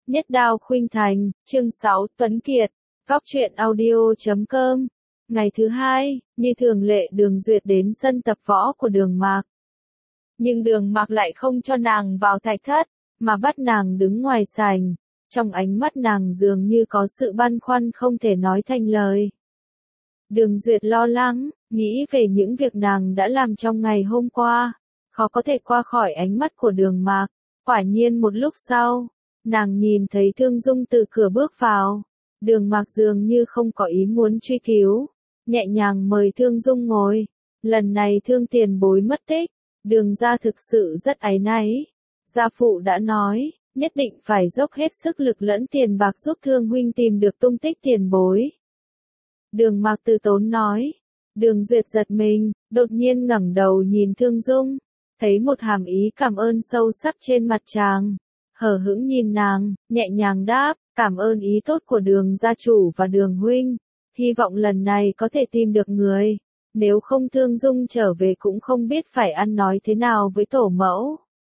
Nhất Đao Khuynh Thành, chương 6, Tuấn Kiệt, Góc truyện audio.com. Ngày thứ hai, như thường lệ Đường Duyệt đến sân tập võ của Đường Mạc. Nhưng Đường Mạc lại không cho nàng vào thạch thất, mà bắt nàng đứng ngoài sảnh. Trong ánh mắt nàng dường như có sự băn khoăn không thể nói thành lời. Đường Duyệt lo lắng, nghĩ về những việc nàng đã làm trong ngày hôm qua, khó có thể qua khỏi ánh mắt của Đường Mạc. Quả nhiên một lúc sau, nàng nhìn thấy Thương Dung từ cửa bước vào. Đường Mạc dường như không có ý muốn truy cứu, nhẹ nhàng mời Thương Dung ngồi. Lần này Thương tiền bối mất tích, Đường gia thực sự rất áy náy. Gia phụ đã nói, nhất định phải dốc hết sức lực lẫn tiền bạc giúp Thương huynh tìm được tung tích tiền bối. Đường Mạc từ tốn nói. Đường Duyệt giật mình, đột nhiên ngẩng đầu nhìn Thương Dung, thấy một hàm ý cảm ơn sâu sắc trên mặt chàng. Hờ hững nhìn nàng, nhẹ nhàng đáp, cảm ơn ý tốt của Đường gia chủ và Đường huynh, hy vọng lần này có thể tìm được người, nếu không Thương Dung trở về cũng không biết phải ăn nói thế nào với tổ mẫu.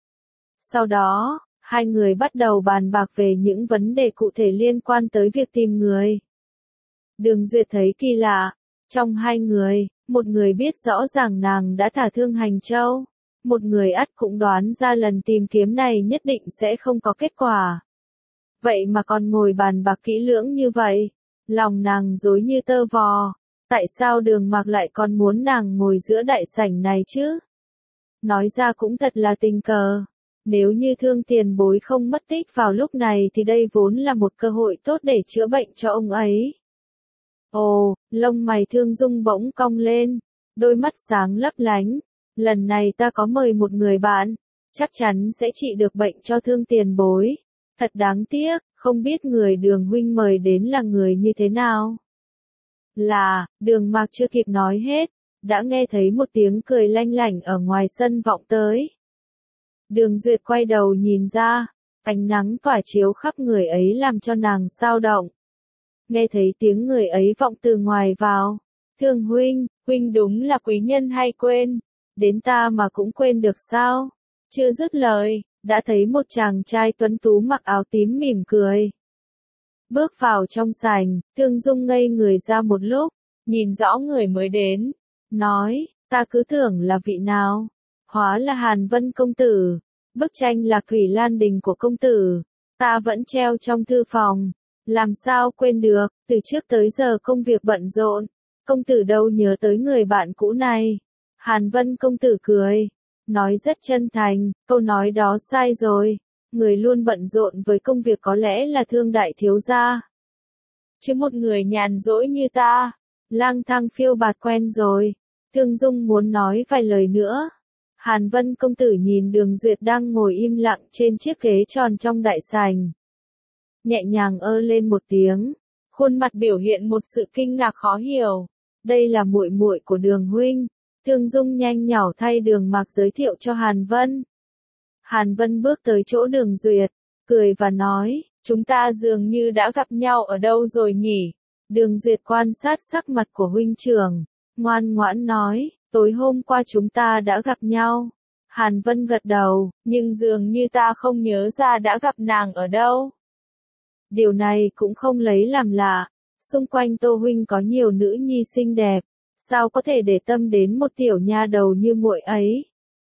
Sau đó, hai người bắt đầu bàn bạc về những vấn đề cụ thể liên quan tới việc tìm người. Đường Duyệt thấy kỳ lạ, trong hai người, một người biết rõ ràng nàng đã thả Thương Hành Châu, một người ắt cũng đoán ra lần tìm kiếm này nhất định sẽ không có kết quả. Vậy mà còn ngồi bàn bạc kỹ lưỡng như vậy, lòng nàng rối như tơ vò, tại sao Đường Mạc lại còn muốn nàng ngồi giữa đại sảnh này chứ? Nói ra cũng thật là tình cờ, nếu như Thương tiền bối không mất tích vào lúc này thì đây vốn là một cơ hội tốt để chữa bệnh cho ông ấy. Ồ, lông mày Thương Dung bỗng cong lên, đôi mắt sáng lấp lánh. Lần này ta có mời một người bạn, chắc chắn sẽ trị được bệnh cho Thương tiền bối. Thật đáng tiếc, không biết người Đường huynh mời đến là người như thế nào. Đường Mạc chưa kịp nói hết, đã nghe thấy một tiếng cười lanh lảnh ở ngoài sân vọng tới. Đường Duyệt quay đầu nhìn ra, ánh nắng tỏa chiếu khắp người ấy làm cho nàng xao động. Nghe thấy tiếng người ấy vọng từ ngoài vào. Thương huynh, huynh đúng là quý nhân hay quên, đến ta mà cũng quên được sao? Chưa dứt lời, đã thấy một chàng trai tuấn tú mặc áo tím mỉm cười. Bước vào trong sảnh, Thương Dung ngây người ra một lúc, nhìn rõ người mới đến, nói, ta cứ tưởng là vị nào, hóa là Hàn Vân công tử, bức tranh Lạc Thủy Lan Đình của công tử, ta vẫn treo trong thư phòng, làm sao quên được, từ trước tới giờ công việc bận rộn, công tử đâu nhớ tới người bạn cũ này. Hàn Vân công tử cười, nói rất chân thành, câu nói đó sai rồi, người luôn bận rộn với công việc có lẽ là Thương đại thiếu gia. Chứ một người nhàn rỗi như ta, lang thang phiêu bạt quen rồi. Thương Dung muốn nói vài lời nữa. Hàn Vân công tử nhìn Đường Duyệt đang ngồi im lặng trên chiếc ghế tròn trong đại sảnh. Nhẹ nhàng ơ lên một tiếng, khuôn mặt biểu hiện một sự kinh ngạc khó hiểu. Đây là muội muội của Đường huynh. Thương Dung nhanh nhảu thay Đường Mạc giới thiệu cho Hàn Vân. Hàn Vân bước tới chỗ Đường Duyệt, cười và nói, chúng ta dường như đã gặp nhau ở đâu rồi nhỉ? Đường Duyệt quan sát sắc mặt của huynh trưởng, ngoan ngoãn nói, tối hôm qua chúng ta đã gặp nhau. Hàn Vân gật đầu, nhưng dường như ta không nhớ ra đã gặp nàng ở đâu. Điều này cũng không lấy làm lạ, xung quanh Tô huynh có nhiều nữ nhi xinh đẹp, sao có thể để tâm đến một tiểu nha đầu như muội ấy.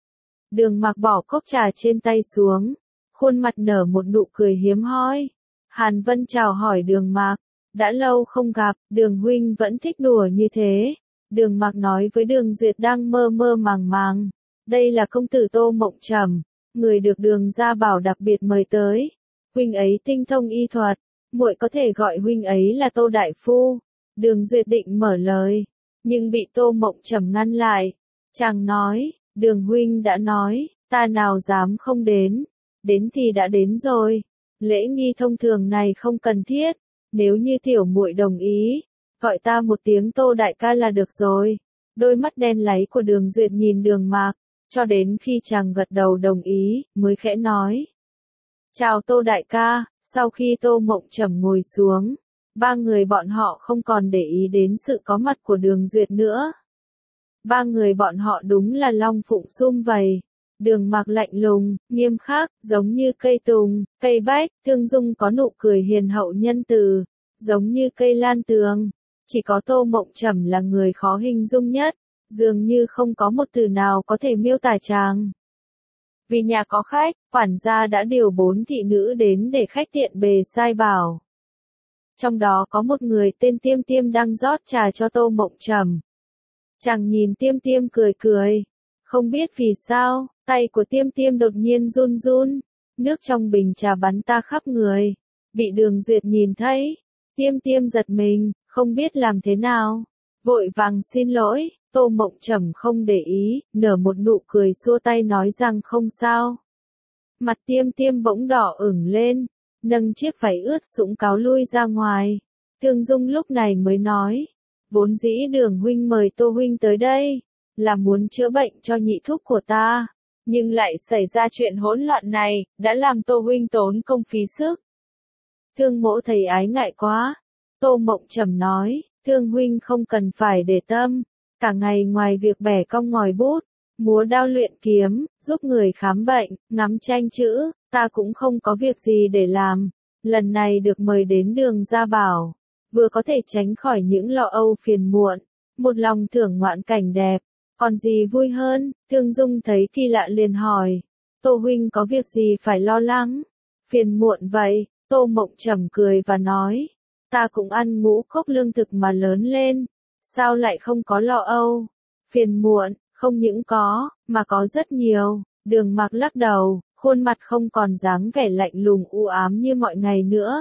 Đường Mạc bỏ cốc trà trên tay xuống, khuôn mặt nở một nụ cười hiếm hoi. Hàn Vân chào hỏi Đường Mạc, đã lâu không gặp, Đường huynh vẫn thích đùa như thế. Đường Mạc nói với Đường Duyệt đang mơ mơ màng màng, đây là công tử Tô Mộng Trầm, người được Đường gia bảo đặc biệt mời tới. Huynh ấy tinh thông y thuật, muội có thể gọi huynh ấy là Tô đại phu. Đường Duyệt định mở lời, nhưng bị Tô Mộng Trầm ngăn lại. Chàng nói, Đường huynh đã nói, ta nào dám không đến, đến thì đã đến rồi. Lễ nghi thông thường này không cần thiết, nếu như tiểu muội đồng ý, gọi ta một tiếng Tô đại ca là được rồi. Đôi mắt đen láy của Đường Duyệt nhìn Đường Mạc, cho đến khi chàng gật đầu đồng ý, mới khẽ nói. Chào Tô đại ca. Sau khi Tô Mộng Trầm ngồi xuống, ba người bọn họ không còn để ý đến sự có mặt của Đường Duyệt nữa. Ba người bọn họ đúng là long phụng sum vầy. Đường Mạc lạnh lùng, nghiêm khắc, giống như cây tùng, cây bách, Thương Dung có nụ cười hiền hậu nhân từ, giống như cây lan tường. Chỉ có Tô Mộng Trầm là người khó hình dung nhất, dường như không có một từ nào có thể miêu tả chàng. Vì nhà có khách, quản gia đã điều 4 thị nữ đến để khách tiện bề sai bảo. Trong đó có một người tên Tiêm Tiêm đang rót trà cho Tô Mộng Trầm. Chàng nhìn Tiêm Tiêm cười cười. Không biết vì sao, tay của Tiêm Tiêm đột nhiên run run. Nước trong bình trà bắn ta khắp người. Bị Đường Duyệt nhìn thấy. Tiêm Tiêm giật mình, không biết làm thế nào. Vội vàng xin lỗi, Tô Mộng Trầm không để ý, nở một nụ cười xua tay nói rằng không sao. Mặt Tiêm Tiêm bỗng đỏ ửng lên, nâng chiếc váy ướt sũng cáo lui ra ngoài. Thương Dung lúc này mới nói, vốn dĩ Đường huynh mời Tô huynh tới đây, là muốn chữa bệnh cho nhị thúc của ta, nhưng lại xảy ra chuyện hỗn loạn này, đã làm Tô huynh tốn công phí sức. Thương mỗ thấy ái ngại quá. Tô Mộng Trầm nói, Thương huynh không cần phải để tâm, cả ngày ngoài việc bẻ cong ngòi bút, múa đao luyện kiếm, giúp người khám bệnh, ngắm tranh chữ, ta cũng không có việc gì để làm. Lần này được mời đến Đường Gia Bảo, vừa có thể tránh khỏi những lo âu phiền muộn, một lòng thưởng ngoạn cảnh đẹp, còn gì vui hơn. Thương Dung thấy kỳ lạ liền hỏi, Tô huynh có việc gì phải lo lắng, phiền muộn vậy? Tô Mộng Trầm cười và nói, ta cũng ăn ngũ cốc lương thực mà lớn lên, sao lại không có lo âu, phiền muộn, không những có, mà có rất nhiều. Đường Mạc lắc đầu, khuôn mặt không còn dáng vẻ lạnh lùng u ám như mọi ngày nữa.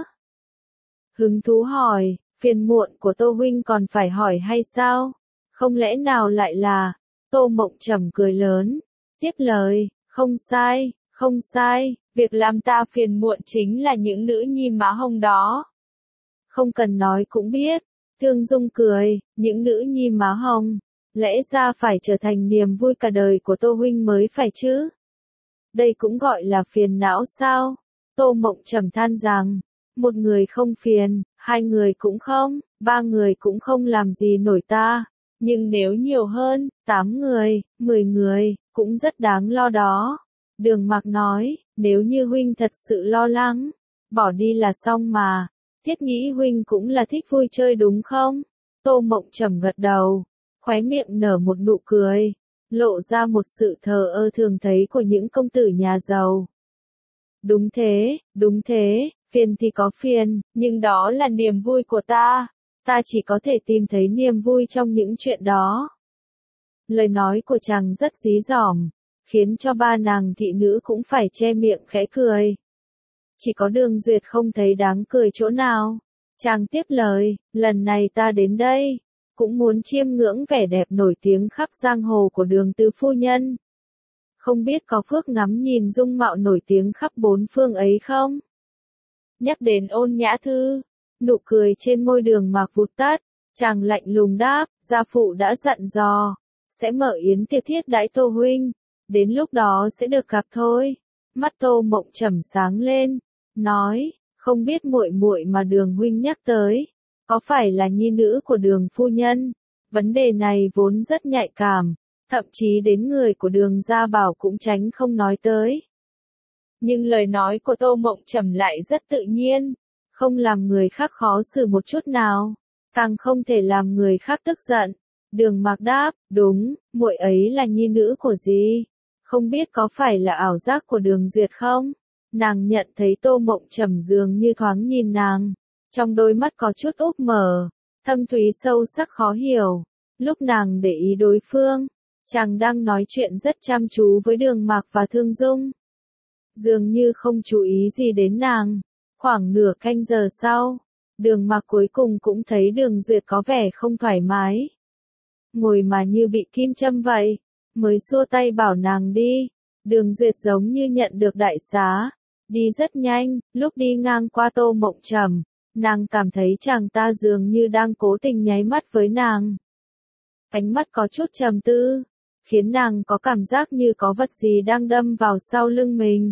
Hứng thú hỏi, phiền muộn của Tô huynh còn phải hỏi hay sao? Không lẽ nào lại là... Tô Mộng Trầm cười lớn, tiếp lời, không sai, không sai, việc làm ta phiền muộn chính là những nữ nhi má hồng đó. Không cần nói cũng biết. Thương Dung cười, những nữ nhi má hồng, lẽ ra phải trở thành niềm vui cả đời của Tô huynh mới phải chứ. Đây cũng gọi là phiền não sao? Tô Mộng Trầm than rằng, một người không phiền, 2 người cũng không, 3 người cũng không làm gì nổi ta. Nhưng nếu nhiều hơn, 8 người, 10 người, cũng rất đáng lo đó. Đường Mạc nói, nếu như huynh thật sự lo lắng, bỏ đi là xong mà. Thiết nghĩ huynh cũng là thích vui chơi đúng không? Tô Mộng Trầm gật đầu, khóe miệng nở một nụ cười, lộ ra một sự thờ ơ thường thấy của những công tử nhà giàu. Đúng thế, phiền thì có phiền, nhưng đó là niềm vui của ta. Ta chỉ có thể tìm thấy niềm vui trong những chuyện đó. Lời nói của chàng rất dí dỏm, khiến cho 3 nàng thị nữ cũng phải che miệng khẽ cười. Chỉ có Đường Duyệt không thấy đáng cười chỗ nào. Chàng tiếp lời, lần này ta đến đây, cũng muốn chiêm ngưỡng vẻ đẹp nổi tiếng khắp giang hồ của Đường tứ phu nhân. Không biết có phước ngắm nhìn dung mạo nổi tiếng khắp 4 phương ấy không? Nhắc đến Ôn Nhã Thư, nụ cười trên môi Đường Mạc vụt tắt, chàng lạnh lùng đáp, gia phụ đã dặn dò, sẽ mở yến tiệc thiết đãi Tô huynh, đến lúc đó sẽ được gặp thôi. Mắt Tô Mộng Trầm sáng lên, nói, không biết muội muội mà Đường huynh nhắc tới, có phải là nhi nữ của Đường phu nhân? Vấn đề này vốn rất nhạy cảm, thậm chí đến người của Đường Gia Bảo cũng tránh không nói tới. Nhưng lời nói của Tô Mộng Trầm lại rất tự nhiên, không làm người khác khó xử một chút nào, càng không thể làm người khác tức giận. Đường Mạc đáp, đúng, muội ấy là nhi nữ của gì? Không biết có phải là ảo giác của Đường Duyệt không? Nàng nhận thấy Tô Mộng Trầm dường như thoáng nhìn nàng, trong đôi mắt có chút úp mở, thâm thúy sâu sắc khó hiểu. Lúc nàng để ý đối phương, chàng đang nói chuyện rất chăm chú với Đường Mạc và Thương Dung. Dường như không chú ý gì đến nàng. Khoảng nửa canh giờ sau, Đường Mạc cuối cùng cũng thấy Đường Duyệt có vẻ không thoải mái. Ngồi mà như bị kim châm vậy, mới xua tay bảo nàng đi. Đường Duyệt giống như nhận được đại xá, đi rất nhanh. Lúc đi ngang qua Tô Mộng Trầm, nàng cảm thấy chàng ta dường như đang cố tình nháy mắt với nàng. Ánh mắt có chút trầm tư, khiến nàng có cảm giác như có vật gì đang đâm vào sau lưng mình.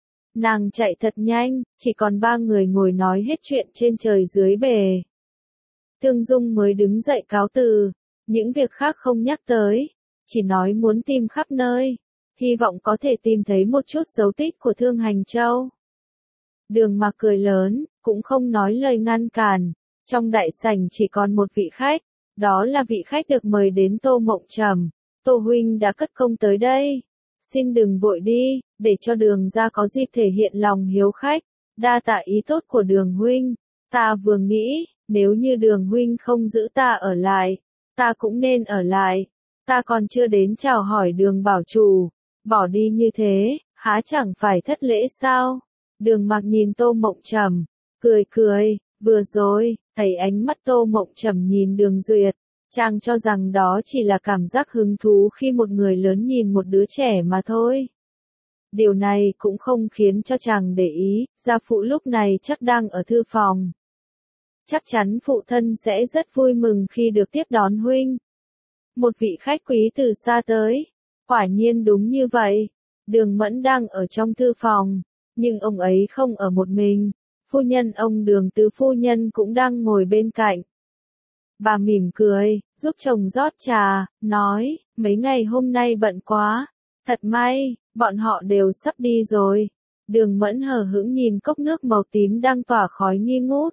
Nàng chạy thật nhanh, chỉ còn 3 người ngồi nói hết chuyện trên trời dưới bể. Thương Dung mới đứng dậy cáo từ, những việc khác không nhắc tới, chỉ nói muốn tìm khắp nơi. hy vọng có thể tìm thấy một chút dấu tích của Thương Hành Châu. Đường Mạc cười lớn, cũng không nói lời ngăn cản. Trong đại sảnh chỉ còn một vị khách, đó là vị khách được mời đến Tô Mộng Trầm. Tô huynh đã cất công tới đây. Xin đừng vội đi, để cho Đường gia có dịp thể hiện lòng hiếu khách. Đa tạ ý tốt của Đường huynh. Ta vừa nghĩ, nếu như Đường huynh không giữ ta ở lại, ta cũng nên ở lại. Ta còn chưa đến chào hỏi Đường bảo chủ, bỏ đi như thế, há chẳng phải thất lễ sao? Đường Mạc nhìn Tô Mộng Trầm, cười cười, vừa rồi, thấy ánh mắt Tô Mộng Trầm nhìn Đường Duyệt, chàng cho rằng đó chỉ là cảm giác hứng thú khi một người lớn nhìn một đứa trẻ mà thôi. Điều này cũng không khiến cho chàng để ý, gia phụ lúc này chắc đang ở thư phòng. Chắc chắn phụ thân sẽ rất vui mừng khi được tiếp đón huynh. Một vị khách quý từ xa tới. Quả nhiên đúng như vậy. Đường Mẫn đang ở trong thư phòng, nhưng ông ấy không ở một mình. Phu nhân ông Đường Tứ phu nhân cũng đang ngồi bên cạnh. Bà mỉm cười, giúp chồng rót trà, nói, mấy ngày hôm nay bận quá. Thật may, bọn họ đều sắp đi rồi. Đường Mẫn hờ hững nhìn cốc nước màu tím đang tỏa khói nghi ngút.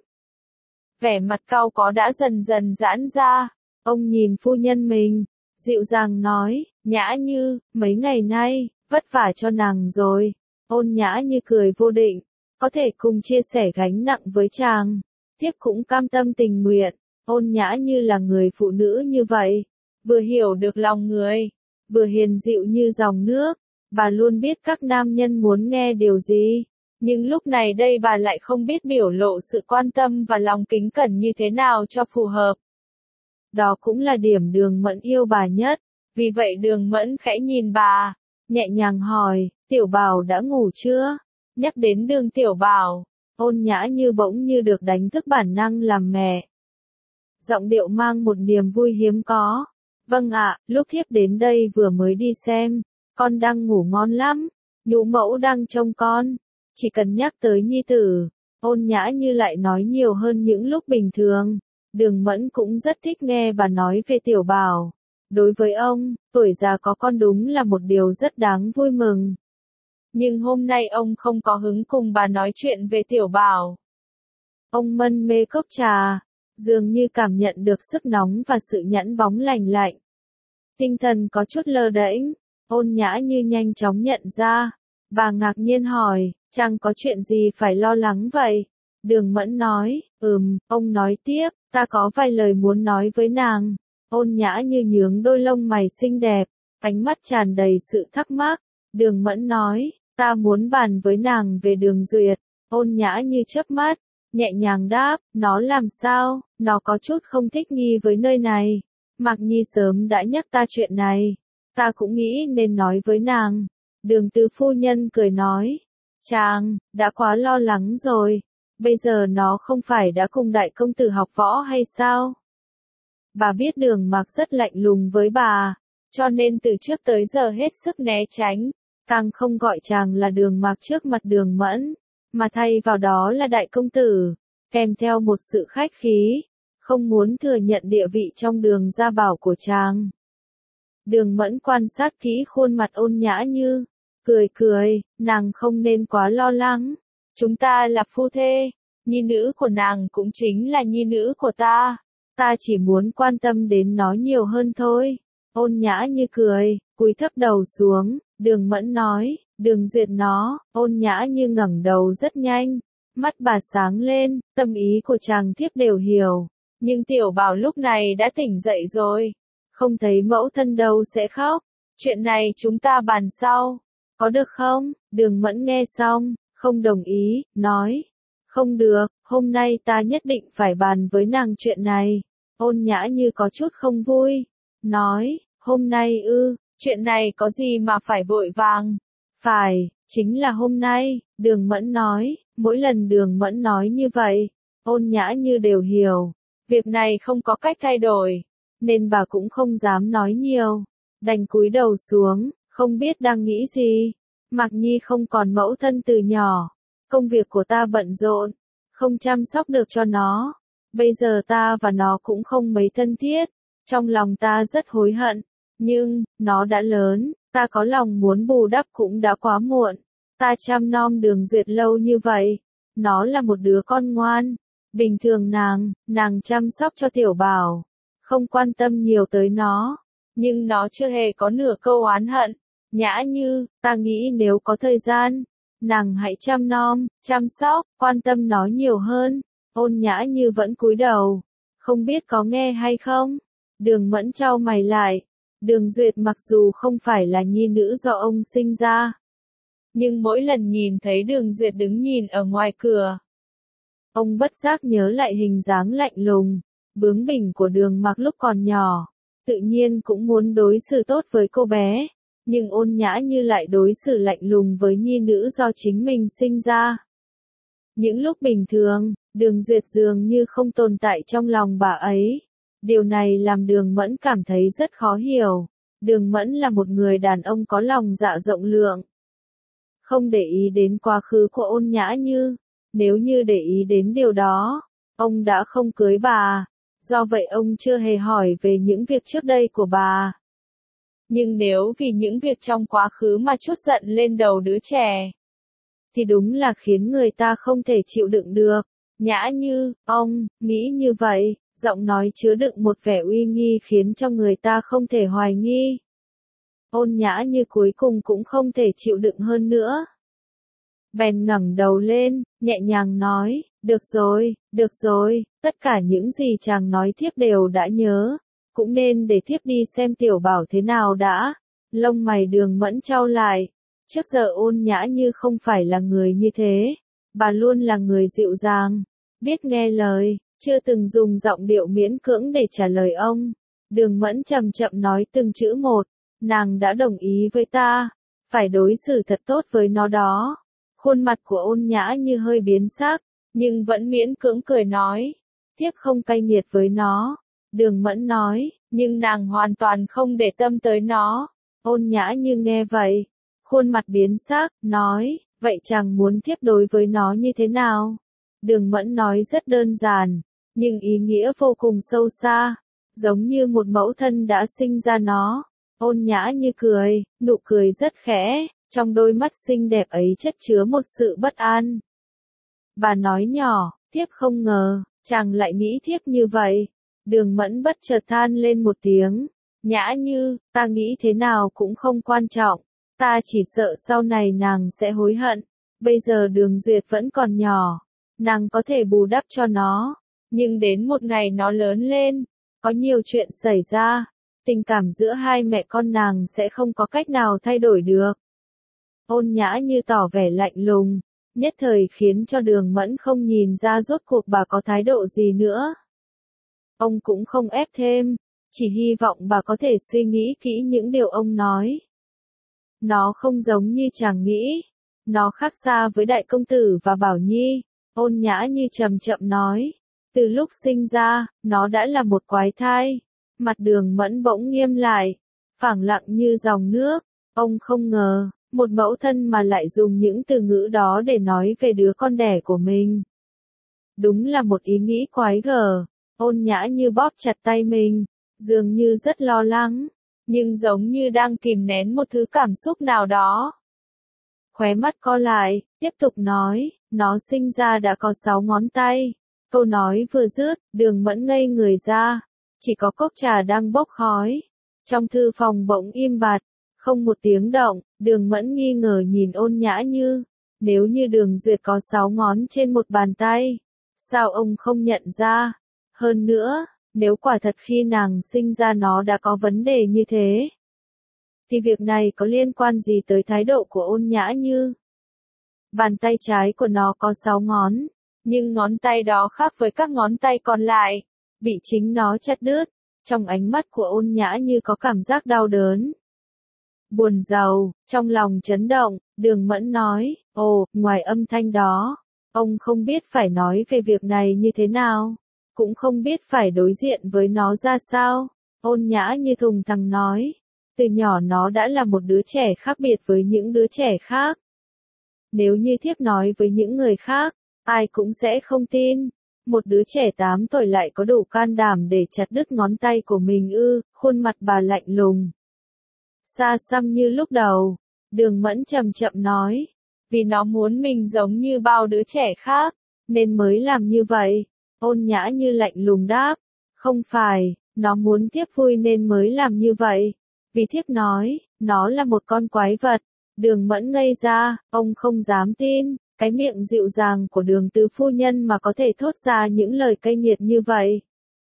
Vẻ mặt cau có đã dần dần giãn ra. Ông nhìn phu nhân mình, dịu dàng nói, Nhã Như, mấy ngày nay, vất vả cho nàng rồi. Ôn Nhã Như cười vô định, có thể cùng chia sẻ gánh nặng với chàng. Thiếp cũng cam tâm tình nguyện. Ôn Nhã Như là người phụ nữ như vậy, vừa hiểu được lòng người, vừa hiền dịu như dòng nước. Bà luôn biết các nam nhân muốn nghe điều gì, nhưng lúc này đây bà lại không biết biểu lộ sự quan tâm và lòng kính cẩn như thế nào cho phù hợp. Đó cũng là điểm Đường Mẫn yêu bà nhất, vì vậy Đường Mẫn khẽ nhìn bà, nhẹ nhàng hỏi, Tiểu Bảo đã ngủ chưa? Nhắc đến Đường Tiểu Bảo, Ôn Nhã Như bỗng như được đánh thức bản năng làm mẹ. Giọng điệu mang một niềm vui hiếm có. Vâng ạ, lúc thiếp đến đây vừa mới đi xem, con đang ngủ ngon lắm, nhũ mẫu đang trông con. Chỉ cần nhắc tới nhi tử, Ôn Nhã Như lại nói nhiều hơn những lúc bình thường. Đường Mẫn cũng rất thích nghe bà nói về Tiểu Bảo. Đối với ông, tuổi già có con đúng là một điều rất đáng vui mừng. Nhưng hôm nay ông không có hứng cùng bà nói chuyện về Tiểu Bảo. Ông mân mê cốc trà, dường như cảm nhận được sức nóng và sự nhẵn bóng lành lạnh. Tinh thần có chút lơ đễnh, Ôn Nhã Như nhanh chóng nhận ra. Bà ngạc nhiên hỏi, chàng có chuyện gì phải lo lắng vậy? Đường Mẫn nói, ông nói tiếp, ta có vài lời muốn nói với nàng. Ôn Nhã Như nhướng đôi lông mày xinh đẹp, ánh mắt tràn đầy sự thắc mắc. Đường Mẫn nói, ta muốn bàn với nàng về Đường Duyệt. Ôn Nhã Như chớp mắt, nhẹ nhàng đáp, nó làm sao, nó có chút không thích nghi với nơi này. Mạc Nhi sớm đã nhắc ta chuyện này, ta cũng nghĩ nên nói với nàng. Đường Tứ phu nhân cười nói, chàng, đã quá lo lắng rồi, bây giờ nó không phải đã cùng đại công tử học võ hay sao? Bà biết Đường Mạc rất lạnh lùng với bà, cho nên từ trước tới giờ hết sức né tránh, càng không gọi chàng là Đường Mạc trước mặt Đường Mẫn, mà thay vào đó là đại công tử, kèm theo một sự khách khí, không muốn thừa nhận địa vị trong Đường gia bảo của chàng. Đường Mẫn quan sát kỹ khuôn mặt Ôn Nhã Như, cười cười, nàng không nên quá lo lắng, chúng ta là phu thê, nhi nữ của nàng cũng chính là nhi nữ của ta. Ta chỉ muốn quan tâm đến nó nhiều hơn thôi. Ôn Nhã Như cười, cúi thấp đầu xuống. Đường Mẫn nói, Đường Duyệt nó. Ôn Nhã Như ngẩng đầu rất nhanh, mắt bà sáng lên, tâm ý của chàng thiếp đều hiểu. Nhưng Tiểu Bảo lúc này đã tỉnh dậy rồi, không thấy mẫu thân đâu sẽ khóc. Chuyện này chúng ta bàn sau, có được không? Đường Mẫn nghe xong, không đồng ý, nói, không được, hôm nay ta nhất định phải bàn với nàng chuyện này. Ôn Nhã Như có chút không vui, nói, hôm nay ư, chuyện này có gì mà phải vội vàng? Phải, chính là hôm nay. Đường Mẫn nói, mỗi lần Đường Mẫn nói như vậy, Ôn Nhã Như đều hiểu, việc này không có cách thay đổi, nên bà cũng không dám nói nhiều, đành cúi đầu xuống, không biết đang nghĩ gì. Mạc Nhi không còn mẫu thân từ nhỏ, công việc của ta bận rộn, không chăm sóc được cho nó. Bây giờ ta và nó cũng không mấy thân thiết, trong lòng ta rất hối hận, nhưng, nó đã lớn, ta có lòng muốn bù đắp cũng đã quá muộn. Ta chăm nom Đường Duyệt lâu như vậy. Nó là một đứa con ngoan. Bình thường nàng chăm sóc cho Tiểu Bảo. Không quan tâm nhiều tới nó. Nhưng nó chưa hề có nửa câu oán hận. Nhã Như, ta nghĩ nếu có thời gian, nàng hãy chăm nom, chăm sóc, quan tâm nó nhiều hơn. Ôn Nhã Như vẫn cúi đầu. Không biết có nghe hay không? Đường Mẫn chau mày lại. Đường Duyệt mặc dù không phải là nhi nữ do ông sinh ra. Nhưng mỗi lần nhìn thấy Đường Duyệt đứng nhìn ở ngoài cửa. Ông bất giác nhớ lại hình dáng lạnh lùng, bướng bỉnh của Đường Mặc lúc còn nhỏ. Tự nhiên cũng muốn đối xử tốt với cô bé. Nhưng Ôn Nhã Như lại đối xử lạnh lùng với nhi nữ do chính mình sinh ra. Những lúc bình thường, Đường Duyệt dường như không tồn tại trong lòng bà ấy. Điều này làm Đường Mẫn cảm thấy rất khó hiểu. Đường Mẫn là một người đàn ông có lòng dạ rộng lượng. Không để ý đến quá khứ của Ôn Nhã Như. Nếu như để ý đến điều đó, ông đã không cưới bà. Do vậy ông chưa hề hỏi về những việc trước đây của bà. Nhưng nếu vì những việc trong quá khứ mà trút giận lên đầu đứa trẻ, thì đúng là khiến người ta không thể chịu đựng được. Nhã Như, ông, nghĩ như vậy, giọng nói chứa đựng một vẻ uy nghi khiến cho người ta không thể hoài nghi. Ôn Nhã Như cuối cùng cũng không thể chịu đựng hơn nữa. Bèn ngẩng đầu lên, nhẹ nhàng nói, được rồi, tất cả những gì chàng nói thiếp đều đã nhớ, cũng nên để thiếp đi xem Tiểu Bảo thế nào đã. Lông mày Đường Mẫn chau lại, trước giờ Ôn Nhã Như không phải là người như thế, bà luôn là người dịu dàng, biết nghe lời, chưa từng dùng giọng điệu miễn cưỡng để trả lời ông. Đường Mẫn chậm chậm nói từng chữ một, nàng đã đồng ý với ta, phải đối xử thật tốt với nó đó. Khuôn mặt của Ôn Nhã Như hơi biến sắc, nhưng vẫn miễn cưỡng cười nói, thiếp không cay nghiệt với nó. Đường Mẫn nói, nhưng nàng hoàn toàn không để tâm tới nó. Ôn Nhã Như nghe vậy, khuôn mặt biến sắc, nói, vậy chàng muốn thiếp đối với nó như thế nào? Đường Mẫn nói rất đơn giản, nhưng ý nghĩa vô cùng sâu xa, giống như một mẫu thân đã sinh ra nó. Ôn Nhã Như cười, nụ cười rất khẽ, trong đôi mắt xinh đẹp ấy chất chứa một sự bất an. Bà nói nhỏ, thiếp không ngờ, chàng lại nghĩ thiếp như vậy. Đường Mẫn bất chợt than lên một tiếng. Nhã Như, ta nghĩ thế nào cũng không quan trọng. Ta chỉ sợ sau này nàng sẽ hối hận. Bây giờ Đường Duyệt vẫn còn nhỏ. Nàng có thể bù đắp cho nó. Nhưng đến một ngày nó lớn lên, có nhiều chuyện xảy ra. Tình cảm giữa hai mẹ con nàng sẽ không có cách nào thay đổi được. Ôn Nhã Như tỏ vẻ lạnh lùng, nhất thời khiến cho Đường Mẫn không nhìn ra rốt cuộc bà có thái độ gì nữa. Ông cũng không ép thêm, chỉ hy vọng bà có thể suy nghĩ kỹ những điều ông nói. Nó không giống như chàng nghĩ, nó khác xa với Đại Công Tử và Bảo Nhi. Ôn Nhã Như chậm chậm nói, từ lúc sinh ra, nó đã là một quái thai. Mặt Đường Mẫn bỗng nghiêm lại, phẳng lặng như dòng nước. Ông không ngờ, một mẫu thân mà lại dùng những từ ngữ đó để nói về đứa con đẻ của mình. Đúng là một ý nghĩ quái gở. Ôn Nhã Như bóp chặt tay mình, dường như rất lo lắng, nhưng giống như đang kìm nén một thứ cảm xúc nào đó. Khóe mắt co lại, tiếp tục nói, nó sinh ra đã có 6 ngón tay. Câu nói vừa dứt, Đường Mẫn ngây người ra, chỉ có cốc trà đang bốc khói. Trong thư phòng bỗng im bặt, không một tiếng động. Đường Mẫn nghi ngờ nhìn Ôn Nhã Như, nếu như Đường Duyệt có 6 ngón trên một bàn tay, sao ông không nhận ra? Hơn nữa, nếu quả thật khi nàng sinh ra nó đã có vấn đề như thế, thì việc này có liên quan gì tới thái độ của Ôn Nhã Như? Bàn tay trái của nó có 6 ngón, nhưng ngón tay đó khác với các ngón tay còn lại, bị chính nó chặt đứt. Trong ánh mắt của Ôn Nhã Như có cảm giác đau đớn, buồn rầu, trong lòng chấn động. Đường Mẫn nói, ồ, ngoài âm thanh đó, ông không biết phải nói về việc này như thế nào, cũng không biết phải đối diện với nó ra sao. Ôn Nhã Như thùng thẳng nói, từ nhỏ nó đã là một đứa trẻ khác biệt với những đứa trẻ khác. Nếu như thiếp nói với những người khác, ai cũng sẽ không tin. Một đứa trẻ 8 tuổi lại có đủ can đảm để chặt đứt ngón tay của mình ư? Khuôn mặt bà lạnh lùng. xa xăm như lúc đầu. Đường Mẫn chậm chậm nói, vì nó muốn mình giống như bao đứa trẻ khác, nên mới làm như vậy. Ôn Nhã như lạnh lùng đáp, không phải, nó muốn thiếp vui nên mới làm như vậy. Vì thiếp nói, nó là một con quái vật. Đường Mẫn ngây ra, ông không dám tin, cái miệng dịu dàng của Đường tứ phu nhân mà có thể thốt ra những lời cay nghiệt như vậy.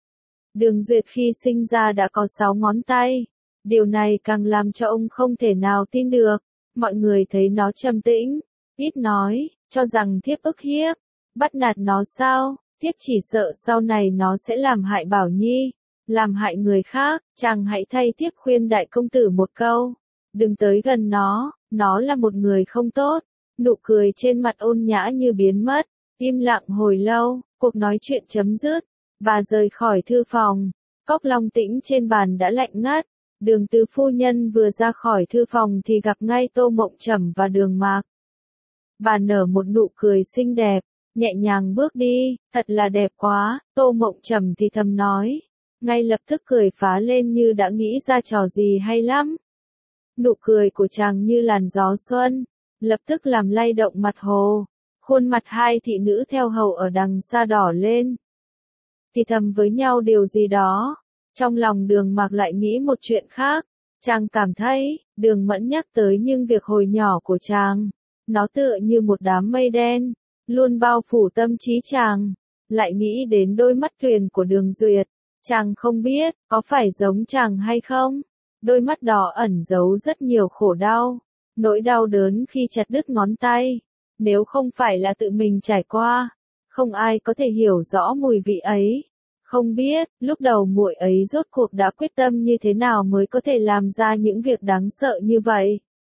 Đường Duyệt khi sinh ra đã có 6 ngón tay. Điều này càng làm cho ông không thể nào tin được. Mọi người thấy nó trầm tĩnh, ít nói, cho rằng thiếp ức hiếp, bắt nạt nó sao, thiếp chỉ sợ sau này nó sẽ làm hại Bảo Nhi, làm hại người khác, chàng hãy thay thiếp khuyên đại công tử một câu, đừng tới gần nó là một người không tốt. Nụ cười trên mặt Ôn Nhã như biến mất, im lặng hồi lâu, cuộc nói chuyện chấm dứt, bà rời khỏi thư phòng, cốc long tĩnh trên bàn đã lạnh ngắt. Đường tứ phu nhân vừa ra khỏi thư phòng thì gặp ngay Tô Mộng Trầm và Đường Mạc. Bà nở một nụ cười xinh đẹp, nhẹ nhàng bước đi, thật là đẹp quá, Tô Mộng Trầm thì thầm nói, ngay lập tức cười phá lên như đã nghĩ ra trò gì hay lắm. Nụ cười của chàng như làn gió xuân, lập tức làm lay động mặt hồ, khuôn mặt hai thị nữ theo hầu ở đằng xa đỏ lên. Thì thầm với nhau điều gì đó. Trong lòng Đường Mạc lại nghĩ một chuyện khác, chàng cảm thấy, Đường Mẫn nhắc tới những việc hồi nhỏ của chàng, nó tựa như một đám mây đen, luôn bao phủ tâm trí chàng, lại nghĩ đến đôi mắt tuyền của Đường Duyệt, chàng không biết, có phải giống chàng hay không, đôi mắt đó ẩn giấu rất nhiều khổ đau, nỗi đau đớn khi chặt đứt ngón tay, nếu không phải là tự mình trải qua, không ai có thể hiểu rõ mùi vị ấy. Không biết, lúc đầu muội ấy rốt cuộc đã quyết tâm như thế nào mới có thể làm ra những việc đáng sợ như vậy.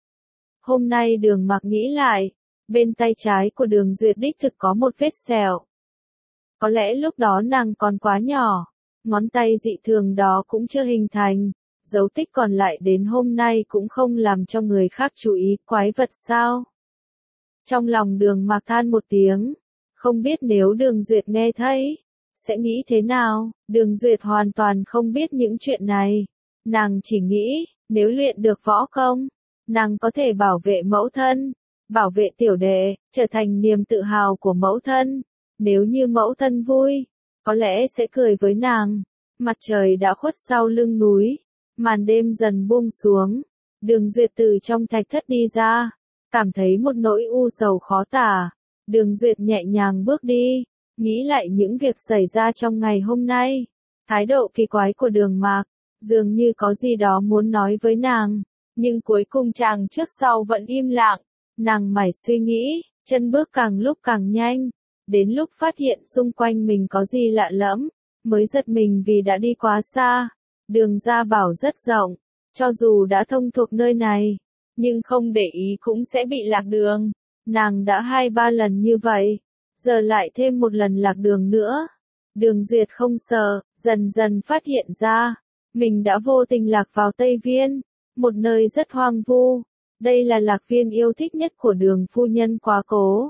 Hôm nay Đường Mạc nghĩ lại, bên tay trái của Đường Duyệt đích thực có một vết sẹo. Có lẽ lúc đó nàng còn quá nhỏ, ngón tay dị thường đó cũng chưa hình thành, dấu tích còn lại đến hôm nay cũng không làm cho người khác chú ý, quái vật sao? Trong lòng Đường Mạc than một tiếng, không biết nếu Đường Duyệt nghe thấy, sẽ nghĩ thế nào. Đường Duyệt hoàn toàn không biết những chuyện này. Nàng chỉ nghĩ, nếu luyện được võ công, nàng có thể bảo vệ mẫu thân, bảo vệ tiểu đệ, trở thành niềm tự hào của mẫu thân. Nếu như mẫu thân vui, có lẽ sẽ cười với nàng. Mặt trời đã khuất sau lưng núi, màn đêm dần buông xuống. Đường Duyệt từ trong thạch thất đi ra, cảm thấy một nỗi u sầu khó tả. Đường Duyệt nhẹ nhàng bước đi, nghĩ lại những việc xảy ra trong ngày hôm nay, thái độ kỳ quái của Đường Mạc, dường như có gì đó muốn nói với nàng, nhưng cuối cùng chàng trước sau vẫn im lặng, nàng mải suy nghĩ, chân bước càng lúc càng nhanh, đến lúc phát hiện xung quanh mình có gì lạ lẫm, mới giật mình vì đã đi quá xa. Đường Gia Bảo rất rộng, cho dù đã thông thuộc nơi này, nhưng không để ý cũng sẽ bị lạc đường, nàng đã 2-3 lần như vậy. Giờ lại thêm một lần lạc đường nữa. Đường Duyệt không sợ, dần dần phát hiện ra, mình đã vô tình lạc vào Tây Viên, một nơi rất hoang vu. Đây là lạc viên yêu thích nhất của Đường phu nhân quá cố.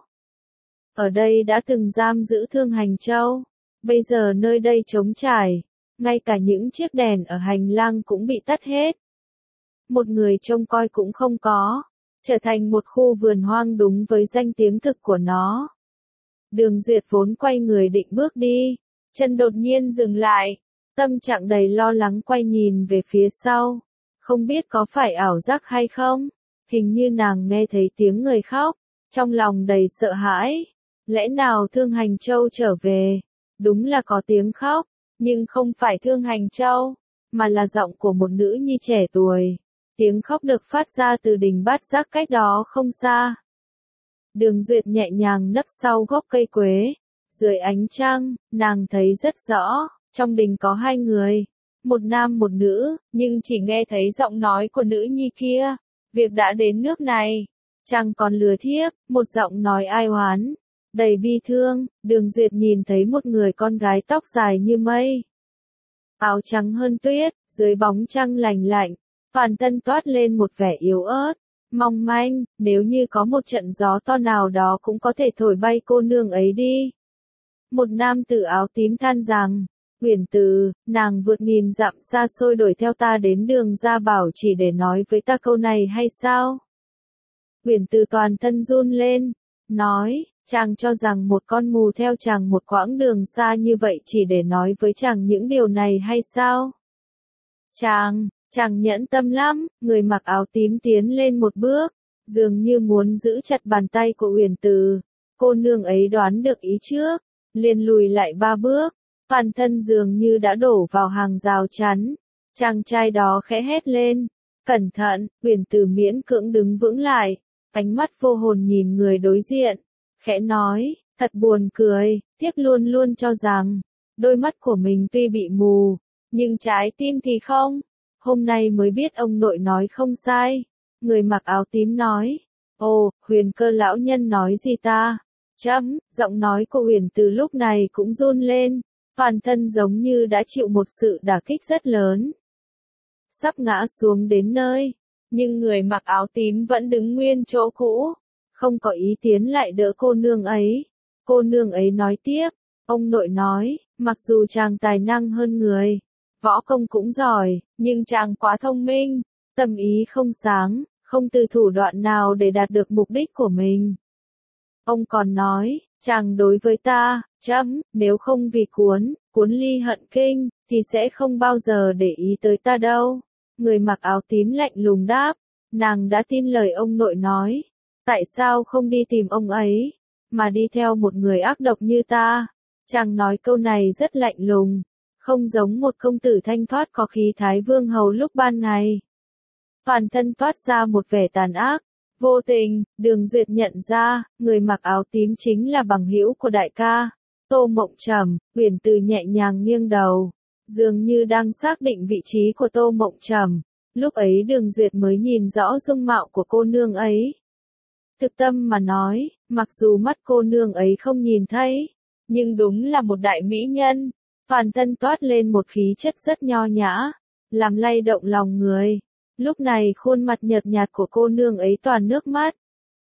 Ở đây đã từng giam giữ Thương Hành Châu, bây giờ nơi đây trống trải, ngay cả những chiếc đèn ở hành lang cũng bị tắt hết. Một người trông coi cũng không có, trở thành một khu vườn hoang đúng với danh tiếng thực của nó. Đường Duyệt vốn quay người định bước đi, chân đột nhiên dừng lại, tâm trạng đầy lo lắng quay nhìn về phía sau, không biết có phải ảo giác hay không, hình như nàng nghe thấy tiếng người khóc, trong lòng đầy sợ hãi, lẽ nào Thương Hành Châu trở về, đúng là có tiếng khóc, nhưng không phải Thương Hành Châu, mà là giọng của một nữ nhi trẻ tuổi, tiếng khóc được phát ra từ đình Bát Giác cách đó không xa. Đường Duyệt nhẹ nhàng nấp sau gốc cây quế. Dưới ánh trăng, nàng thấy rất rõ, trong đình có 2 người, một nam một nữ, nhưng chỉ nghe thấy giọng nói của nữ nhi kia. Việc đã đến nước này, chẳng còn lừa thiếp, một giọng nói ai oán, đầy bi thương. Đường Duyệt nhìn thấy một người con gái tóc dài như mây, áo trắng hơn tuyết, dưới bóng trăng lành lạnh, toàn thân toát lên một vẻ yếu ớt, mong manh, nếu như có một trận gió to nào đó cũng có thể thổi bay cô nương ấy đi. Một nam tử áo tím than rằng, Uyển Từ, nàng vượt nghìn dặm xa xôi đuổi theo ta đến đường Gia Bảo chỉ để nói với ta câu này hay sao? Uyển Từ toàn thân run lên, nói, chàng cho rằng một con mù theo chàng một quãng đường xa như vậy chỉ để nói với chàng những điều này hay sao? Chàng nhẫn tâm lắm, người mặc áo tím tiến lên một bước, dường như muốn giữ chặt bàn tay của Uyển Từ. Cô nương ấy đoán được ý trước, liền lùi lại 3 bước, toàn thân dường như đã đổ vào hàng rào chắn. Chàng trai đó khẽ hét lên, cẩn thận, Uyển Từ miễn cưỡng đứng vững lại, ánh mắt vô hồn nhìn người đối diện, khẽ nói, thật buồn cười, tiếc luôn luôn cho rằng, đôi mắt của mình tuy bị mù, nhưng trái tim thì không. Hôm nay mới biết ông nội nói không sai. Người mặc áo tím nói, ồ, Huyền Cơ lão nhân nói gì ta? Giọng nói của Uyển Từ lúc này cũng run lên, toàn thân giống như đã chịu một sự đả kích rất lớn. Sắp ngã xuống đến nơi, nhưng người mặc áo tím vẫn đứng nguyên chỗ cũ, không có ý tiến lại đỡ cô nương ấy. Cô nương ấy nói tiếp, ông nội nói, mặc dù chàng tài năng hơn người, võ công cũng giỏi, nhưng chàng quá thông minh, tâm ý không sáng, không từ thủ đoạn nào để đạt được mục đích của mình. Ông còn nói, chàng đối với ta, nếu không vì cuốn ly hận kinh, thì sẽ không bao giờ để ý tới ta đâu. Người mặc áo tím lạnh lùng đáp, nàng đã tin lời ông nội nói, tại sao không đi tìm ông ấy, mà đi theo một người ác độc như ta? Chàng nói câu này rất lạnh lùng, không giống một công tử thanh thoát có khí thái vương hầu lúc ban ngày. Toàn thân toát ra một vẻ tàn ác, vô tình. Đường Duyệt nhận ra, người mặc áo tím chính là bằng hữu của đại ca, Tô Mộng Trầm. Uyển Từ nhẹ nhàng nghiêng đầu, dường như đang xác định vị trí của Tô Mộng Trầm. Lúc ấy Đường Duyệt mới nhìn rõ dung mạo của cô nương ấy. Thực tâm mà nói, mặc dù mắt cô nương ấy không nhìn thấy, nhưng đúng là một đại mỹ nhân, toàn thân toát lên một khí chất rất nho nhã, làm lay động lòng người. Lúc này khuôn mặt nhợt nhạt của cô nương ấy toàn nước mắt.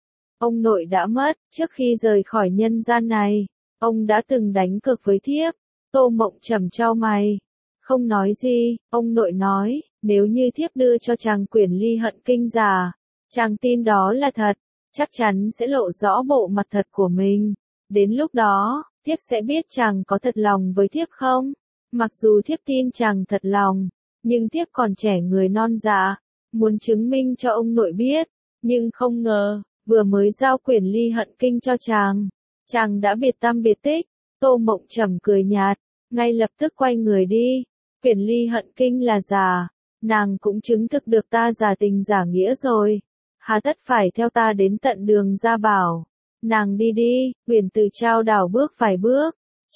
Ông nội đã mất, trước khi rời khỏi nhân gian này, ông đã từng đánh cược với thiếp. Tô Mộng Trầm chau mày, không nói gì. Ông nội nói, nếu như thiếp đưa cho chàng quyển ly hận kinh giả, chàng tin đó là thật, chắc chắn sẽ lộ rõ bộ mặt thật của mình. Đến lúc đó, thiếp sẽ biết chàng có thật lòng với thiếp không. Mặc dù thiếp tin chàng thật lòng, nhưng thiếp còn trẻ người non dạ, muốn chứng minh cho ông nội biết, nhưng không ngờ, vừa mới giao quyển ly hận kinh cho chàng đã biệt tăm biệt tích. Tô Mộng Trầm cười nhạt, ngay lập tức quay người đi. Quyển ly hận kinh là giả, nàng cũng chứng thực được ta giả tình giả nghĩa rồi, hà tất phải theo ta đến tận đường Gia Bảo. Nàng đi đi. Uyển Từ trao đảo bước vài bước.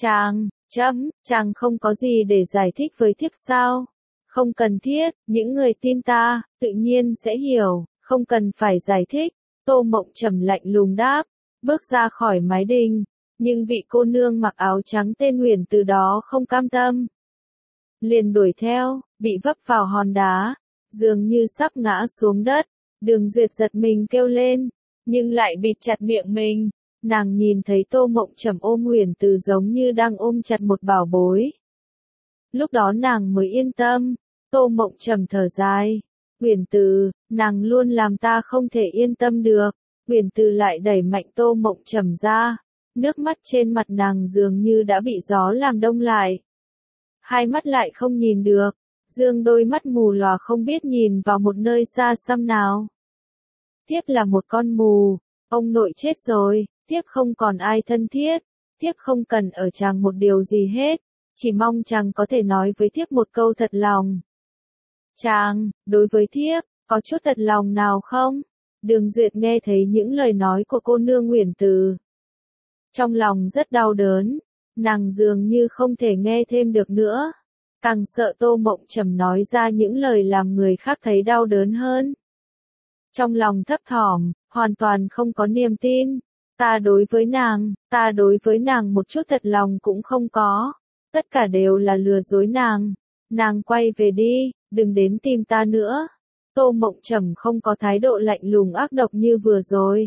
Chàng không có gì để giải thích với thiếp sao? Không cần thiết, những người tin ta, tự nhiên sẽ hiểu, không cần phải giải thích. Tô Mộng Trầm lạnh lùng đáp, bước ra khỏi mái đình, nhưng vị cô nương mặc áo trắng tên Uyển Từ đó không cam tâm. Liền đuổi theo, bị vấp vào hòn đá, dường như sắp ngã xuống đất. Đường Duyệt giật mình kêu lên, nhưng lại bịt chặt miệng mình. Nàng nhìn thấy Tô Mộng Trầm ôm Uyển Từ giống như đang ôm chặt một bảo bối. Lúc đó nàng mới yên tâm. Tô Mộng Trầm thở dài, Uyển Từ, nàng luôn làm ta không thể yên tâm được. Uyển Từ lại đẩy mạnh Tô Mộng Trầm ra, nước mắt trên mặt nàng dường như đã bị gió làm đông lại. Hai mắt lại không nhìn được, dương đôi mắt mù lòa không biết nhìn vào một nơi xa xăm nào. Thiếp là một con mù, ông nội chết rồi, thiếp không còn ai thân thiết, thiếp không cần ở chàng một điều gì hết, chỉ mong chàng có thể nói với thiếp một câu thật lòng. Chàng, đối với thiếp, có chút thật lòng nào không? Đường Duyệt nghe thấy những lời nói của cô nương Uyển Từ, trong lòng rất đau đớn, nàng dường như không thể nghe thêm được nữa, càng sợ Tô Mộng Trầm nói ra những lời làm người khác thấy đau đớn hơn. Trong lòng thấp thỏm, hoàn toàn không có niềm tin, ta đối với nàng một chút thật lòng cũng không có, tất cả đều là lừa dối nàng quay về đi, đừng đến tìm ta nữa. Tô Mộng Trầm không có thái độ lạnh lùng ác độc như vừa rồi.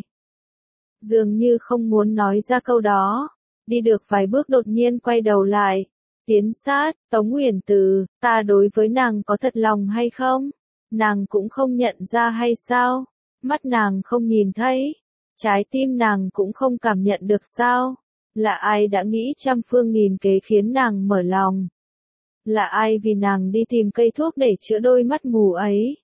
Dường như không muốn nói ra câu đó, đi được vài bước đột nhiên quay đầu lại, Tiến sát, Tống Uyển Từ, ta đối với nàng có thật lòng hay không? Nàng cũng không nhận ra hay sao? Mắt nàng không nhìn thấy, trái tim nàng cũng không cảm nhận được sao? Là ai đã nghĩ trăm phương nghìn kế khiến nàng mở lòng? Là ai vì nàng đi tìm cây thuốc để chữa đôi mắt mù ấy?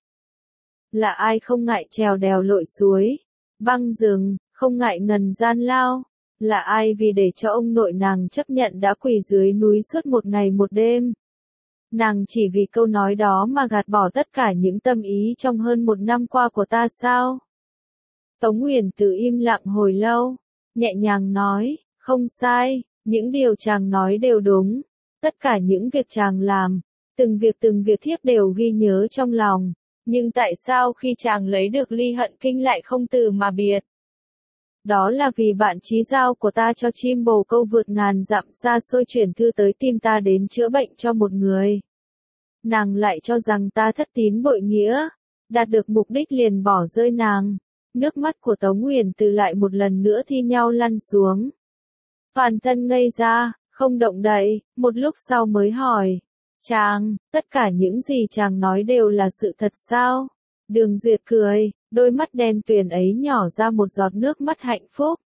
Là ai không ngại trèo đèo lội suối, băng rừng, không ngại ngần gian lao? Là ai vì để cho ông nội nàng chấp nhận đã quỳ dưới núi suốt một ngày một đêm? Nàng chỉ vì câu nói đó mà gạt bỏ tất cả những tâm ý trong hơn một năm qua của ta sao? Tống Uyển Từ im lặng hồi lâu, nhẹ nhàng nói, không sai, những điều chàng nói đều đúng. Tất cả những việc chàng làm, từng việc thiếp đều ghi nhớ trong lòng. Nhưng tại sao khi chàng lấy được ly hận kinh lại không từ mà biệt? Đó là vì bạn chí giao của ta cho chim bồ câu vượt ngàn dặm xa xôi chuyển thư tới tìm ta đến chữa bệnh cho một người. Nàng lại cho rằng ta thất tín bội nghĩa, đạt được mục đích liền bỏ rơi nàng. Nước mắt của Tống Uyển Từ lại một lần nữa thi nhau lăn xuống. Toàn thân ngây ra, không động đậy, một lúc sau mới hỏi. Chàng, tất cả những gì chàng nói đều là sự thật sao? Đường Duyệt cười, đôi mắt đen tuyền ấy nhỏ ra một giọt nước mắt hạnh phúc.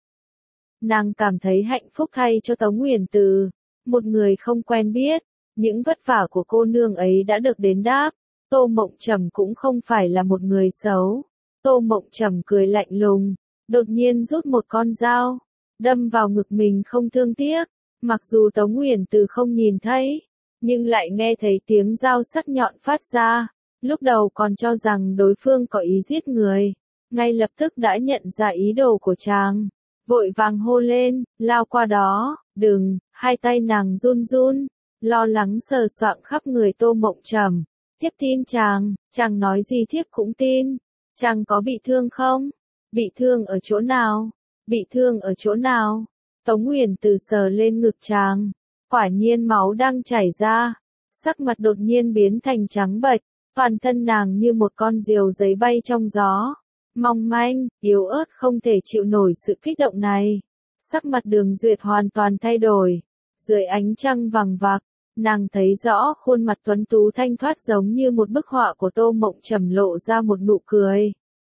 Nàng cảm thấy hạnh phúc thay cho Tống Uyển Từ, một người không quen biết, những vất vả của cô nương ấy đã được đền đáp. Tô Mộng Trầm cũng không phải là một người xấu. Tô Mộng Trầm cười lạnh lùng, đột nhiên rút một con dao, đâm vào ngực mình không thương tiếc. Mặc dù Tống Uyển Từ không nhìn thấy, nhưng lại nghe thấy tiếng dao sắc nhọn phát ra. Lúc đầu còn cho rằng đối phương có ý giết người, ngay lập tức đã nhận ra ý đồ của chàng, vội vàng hô lên, lao qua đó, đừng. Hai tay nàng run run, lo lắng sờ soạng khắp người Tô Mộng Trầm. Thiếp tin chàng nói gì thiếp cũng tin. Chàng có bị thương không? Bị thương ở chỗ nào? Bị thương ở chỗ nào? Tống Uyển Từ sờ lên ngực chàng, quả nhiên máu đang chảy ra, sắc mặt đột nhiên biến thành trắng bệch, toàn thân nàng như một con diều giấy bay trong gió, mong manh, yếu ớt không thể chịu nổi sự kích động này. Sắc mặt Đường Duyệt hoàn toàn thay đổi, dưới ánh trăng vàng vặc, nàng thấy rõ khuôn mặt tuấn tú thanh thoát giống như một bức họa của Tô Mộng Trầm lộ ra một nụ cười.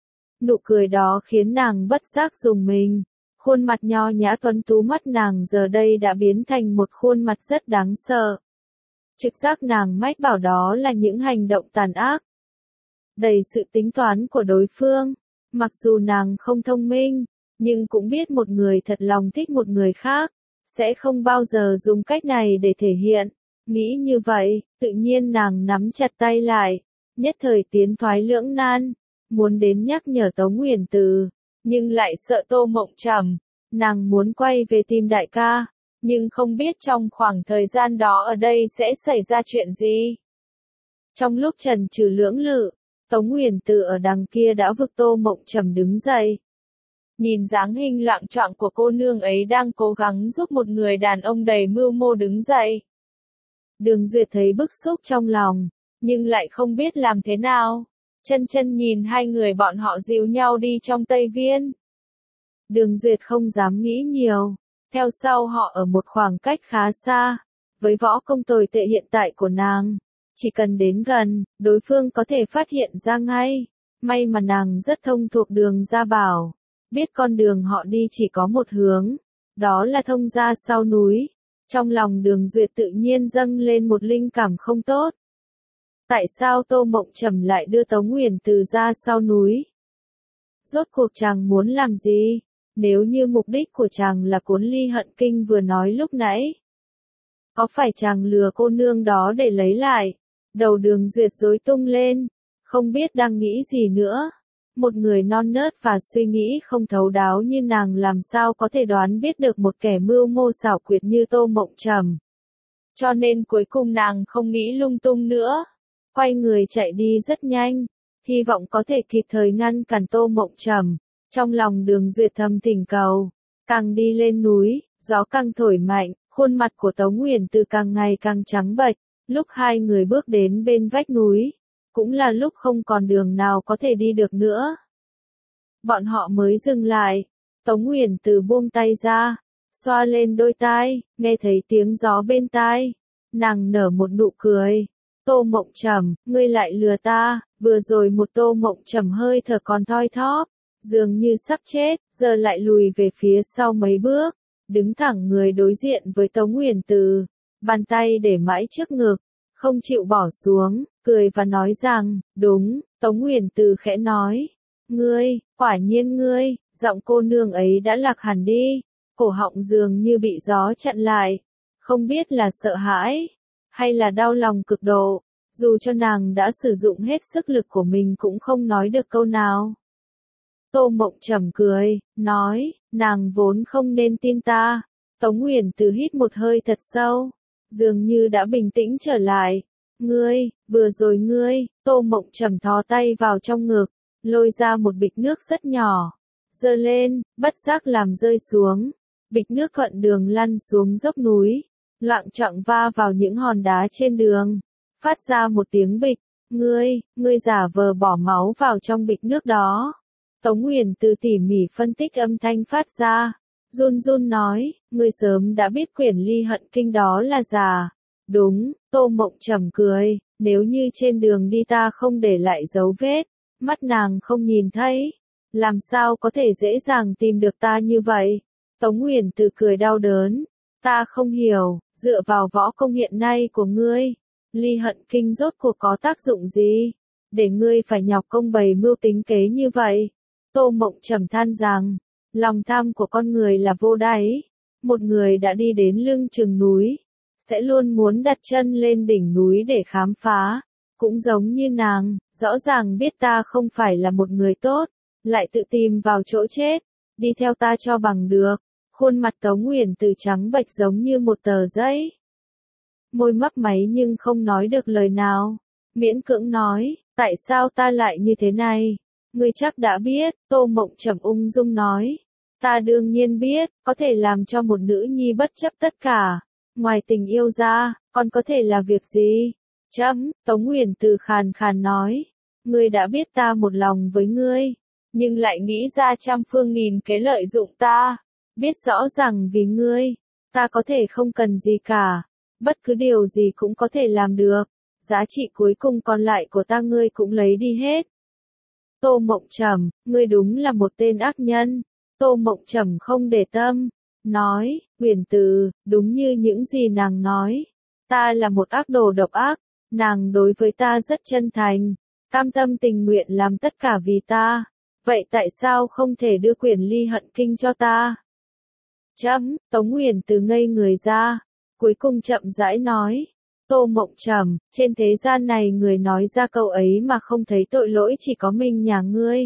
Nụ cười đó khiến nàng bất giác rùng mình. Khuôn mặt nho nhã tuấn tú mắt nàng giờ đây đã biến thành một khuôn mặt rất đáng sợ. Trực giác nàng mách bảo đó là những hành động tàn ác, đầy sự tính toán của đối phương. Mặc dù nàng không thông minh, nhưng cũng biết một người thật lòng thích một người khác, sẽ không bao giờ dùng cách này để thể hiện. Nghĩ như vậy, tự nhiên nàng nắm chặt tay lại, nhất thời tiến thoái lưỡng nan, muốn đến nhắc nhở Tống Uyển Từ, nhưng lại sợ Tô Mộng Trầm. Nàng muốn quay về tìm đại ca, nhưng không biết trong khoảng thời gian đó ở đây sẽ xảy ra chuyện gì. Trong lúc chần chừ lưỡng lự, Tống Uyển Từ ở đằng kia đã vực Tô Mộng Trầm đứng dậy. Nhìn dáng hình lặng choạng của cô nương ấy đang cố gắng giúp một người đàn ông đầy mưu mô đứng dậy. Đường Duyệt thấy bức xúc trong lòng, nhưng lại không biết làm thế nào. Chân chân nhìn hai người bọn họ dìu nhau đi trong Tây Viên. Đường Duyệt không dám nghĩ nhiều, theo sau họ ở một khoảng cách khá xa. Với võ công tồi tệ hiện tại của nàng, chỉ cần đến gần, đối phương có thể phát hiện ra ngay. May mà nàng rất thông thuộc đường Gia Bảo, biết con đường họ đi chỉ có một hướng, đó là thông ra sau núi. Trong lòng Đường Duyệt tự nhiên dâng lên một linh cảm không tốt. Tại sao Tô Mộng Trầm lại đưa Tống Uyển Từ ra sau núi? Rốt cuộc chàng muốn làm gì? Nếu như mục đích của chàng là cuốn ly hận kinh vừa nói lúc nãy, có phải chàng lừa cô nương đó để lấy lại? Đầu Đường Duyệt rối tung lên, không biết đang nghĩ gì nữa. Một người non nớt và suy nghĩ không thấu đáo như nàng làm sao có thể đoán biết được một kẻ mưu mô xảo quyệt như Tô Mộng Trầm. Cho nên cuối cùng nàng không nghĩ lung tung nữa, quay người chạy đi rất nhanh, hy vọng có thể kịp thời ngăn cản Tô Mộng Trầm. Trong lòng Đường Duyệt thầm thỉnh cầu, càng đi lên núi, gió càng thổi mạnh, khuôn mặt của Tống Uyển Từ càng ngày càng trắng bệch. Lúc hai người bước đến bên vách núi, cũng là lúc không còn đường nào có thể đi được nữa. Bọn họ mới dừng lại, Tống Uyển Từ buông tay ra, xoa lên đôi tai, nghe thấy tiếng gió bên tai. Nàng nở một nụ cười. Tô Mộng Trầm, ngươi lại lừa ta, vừa rồi một Tô Mộng Trầm hơi thở còn thoi thóp, dường như sắp chết, giờ lại lùi về phía sau mấy bước, đứng thẳng người đối diện với Tống Uyển Từ, bàn tay để mãi trước ngực, không chịu bỏ xuống, cười và nói rằng, đúng, Tống Uyển Từ khẽ nói, ngươi, quả nhiên ngươi, giọng cô nương ấy đã lạc hẳn đi, cổ họng dường như bị gió chặn lại, không biết là sợ hãi, hay là đau lòng cực độ, dù cho nàng đã sử dụng hết sức lực của mình cũng không nói được câu nào. Tô Mộng Trầm cười, nói, nàng vốn không nên tin ta. Tống Uyển Từ hít một hơi thật sâu, dường như đã bình tĩnh trở lại. Ngươi, vừa rồi ngươi, Tô Mộng Trầm thò tay vào trong ngực, lôi ra một bịch nước rất nhỏ, giơ lên, bất giác làm rơi xuống. Bịch nước thuận đường lăn xuống dốc núi, loạng choạng va vào những hòn đá trên đường, phát ra một tiếng bịch. Ngươi giả vờ bỏ máu vào trong bịch nước đó. Tống Uyển Từ tỉ mỉ phân tích âm thanh phát ra, run run nói, ngươi sớm đã biết quyển Ly Hận Kinh đó là giả. Đúng, Tô Mộng Trầm cười, nếu như trên đường đi ta không để lại dấu vết, mắt nàng không nhìn thấy, làm sao có thể dễ dàng tìm được ta như vậy? Tống Uyển Từ cười đau đớn, ta không hiểu, dựa vào võ công hiện nay của ngươi, Ly Hận Kinh rốt cuộc có tác dụng gì? Để ngươi phải nhọc công bày mưu tính kế như vậy. Tô Mộng Trầm than rằng, lòng tham của con người là vô đáy. Một người đã đi đến lưng chừng núi, sẽ luôn muốn đặt chân lên đỉnh núi để khám phá. Cũng giống như nàng, rõ ràng biết ta không phải là một người tốt, lại tự tìm vào chỗ chết. Đi theo ta cho bằng được. Khuôn mặt Tống Uyển Từ trắng bệch giống như một tờ giấy. Môi mấp máy nhưng không nói được lời nào. Miễn cưỡng nói, tại sao ta lại như thế này? Ngươi chắc đã biết, Tô Mộng Trầm ung dung nói. Ta đương nhiên biết, có thể làm cho một nữ nhi bất chấp tất cả. Ngoài tình yêu ra, còn có thể là việc gì? Tống Uyển Từ khàn khàn nói. Ngươi đã biết ta một lòng với ngươi, nhưng lại nghĩ ra trăm phương nghìn kế lợi dụng ta. Biết rõ rằng vì ngươi, ta có thể không cần gì cả. Bất cứ điều gì cũng có thể làm được. Giá trị cuối cùng còn lại của ta ngươi cũng lấy đi hết. Tô Mộng Trầm, ngươi đúng là một tên ác nhân. Tô Mộng Trầm không để tâm, nói, Uyển Từ, đúng như những gì nàng nói. Ta là một ác đồ độc ác, nàng đối với ta rất chân thành, cam tâm tình nguyện làm tất cả vì ta. Vậy tại sao không thể đưa quyển Ly Hận Kinh cho ta? Tống Uyển Từ ngây người ra, cuối cùng chậm rãi nói. Tô Mộng Trầm, trên thế gian này người nói ra câu ấy mà không thấy tội lỗi chỉ có mình nhà ngươi.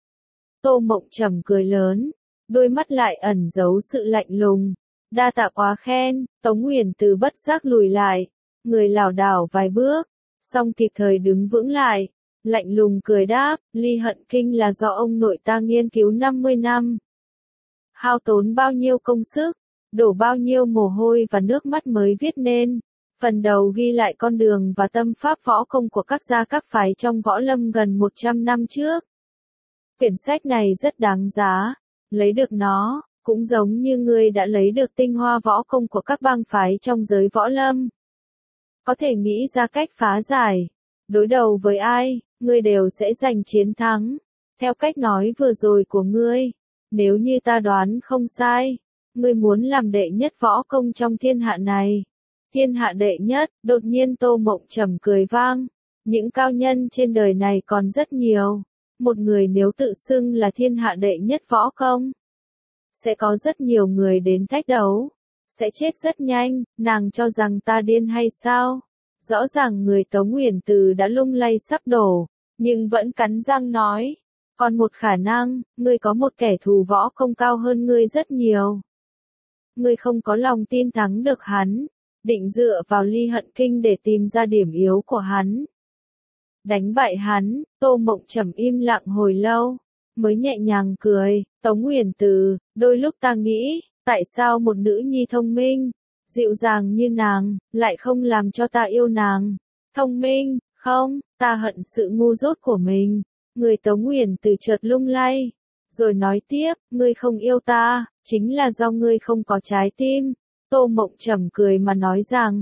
Tô Mộng Trầm cười lớn, đôi mắt lại ẩn giấu sự lạnh lùng. Đa tạ quá khen. Tống Uyển Từ bất giác lùi lại, người lảo đảo vài bước, song kịp thời đứng vững lại, lạnh lùng cười đáp, Ly Hận Kinh là do ông nội ta nghiên cứu 50 năm. Hao tốn bao nhiêu công sức, đổ bao nhiêu mồ hôi và nước mắt mới viết nên. Phần đầu ghi lại con đường và tâm pháp võ công của các gia các phái trong võ lâm gần 100 năm trước. Quyển sách này rất đáng giá, lấy được nó, cũng giống như ngươi đã lấy được tinh hoa võ công của các bang phái trong giới võ lâm. Có thể nghĩ ra cách phá giải, đối đầu với ai, ngươi đều sẽ giành chiến thắng. Theo cách nói vừa rồi của ngươi, nếu như ta đoán không sai, ngươi muốn làm đệ nhất võ công trong thiên hạ này. Thiên hạ đệ nhất, đột nhiên Tô Mộng Trầm cười vang. Những cao nhân trên đời này còn rất nhiều. Một người nếu tự xưng là thiên hạ đệ nhất võ công, sẽ có rất nhiều người đến thách đấu. Sẽ chết rất nhanh, nàng cho rằng ta điên hay sao? Rõ ràng người Tống Uyển Từ đã lung lay sắp đổ, nhưng vẫn cắn răng nói. Còn một khả năng, ngươi có một kẻ thù võ công cao hơn ngươi rất nhiều. Ngươi không có lòng tin thắng được hắn, định dựa vào Ly Hận Kinh để tìm ra điểm yếu của hắn. Đánh bại hắn. Tô Mộng Trầm im lặng hồi lâu, mới nhẹ nhàng cười, Tống Uyển Từ, đôi lúc ta nghĩ, tại sao một nữ nhi thông minh, dịu dàng như nàng, lại không làm cho ta yêu nàng? Thông minh, không, ta hận sự ngu dốt của mình. Người Tống Uyển Từ chợt lung lay, rồi nói tiếp, ngươi không yêu ta, chính là do ngươi không có trái tim. Tô Mộng Trầm cười mà nói rằng,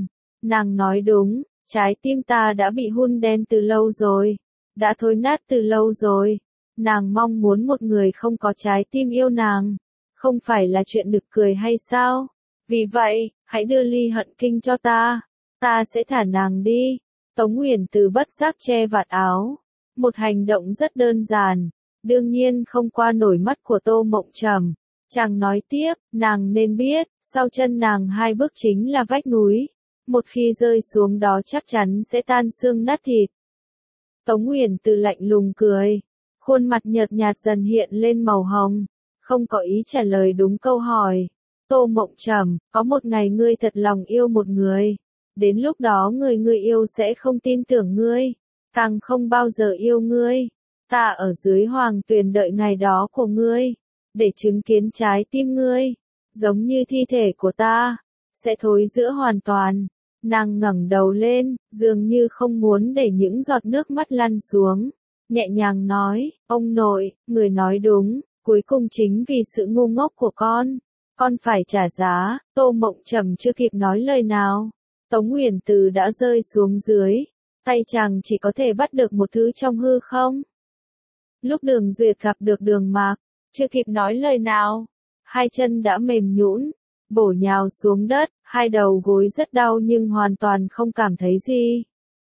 Nàng nói đúng, trái tim ta đã bị hun đen từ lâu rồi, đã thối nát từ lâu rồi. Nàng mong muốn một người không có trái tim yêu nàng, không phải là chuyện nực cười hay sao? Vì vậy, hãy đưa ly hận kinh cho ta sẽ thả nàng đi. Tống Uyển Từ bất giác che vạt áo, một hành động rất đơn giản, đương nhiên không qua nổi mắt của Tô Mộng Trầm. Chàng nói tiếp, nàng nên biết, sau chân nàng 2 bước chính là vách núi, một khi rơi xuống đó chắc chắn sẽ tan xương nát thịt. Tống Uyển Từ lạnh lùng cười, khuôn mặt nhợt nhạt dần hiện lên màu hồng, không có ý trả lời đúng câu hỏi. Tô Mộng Trầm, có một ngày ngươi thật lòng yêu một người, đến lúc đó người ngươi yêu sẽ không tin tưởng ngươi, càng không bao giờ yêu ngươi. Ta ở dưới hoàng tuyền đợi ngày đó của ngươi, để chứng kiến trái tim ngươi, giống như thi thể của ta, sẽ thối rữa hoàn toàn. Nàng ngẩng đầu lên, dường như không muốn để những giọt nước mắt lăn xuống, nhẹ nhàng nói, ông nội, người nói đúng, cuối cùng chính vì sự ngu ngốc của con phải trả giá. Tô Mộng Trầm chưa kịp nói lời nào, Tống Uyển Từ đã rơi xuống dưới, tay chàng chỉ có thể bắt được một thứ trong hư không. Lúc Đường Duyệt gặp được Đường Mạc, chưa kịp nói lời nào, 2 chân đã mềm nhũn, bổ nhào xuống đất, 2 đầu gối rất đau nhưng hoàn toàn không cảm thấy gì.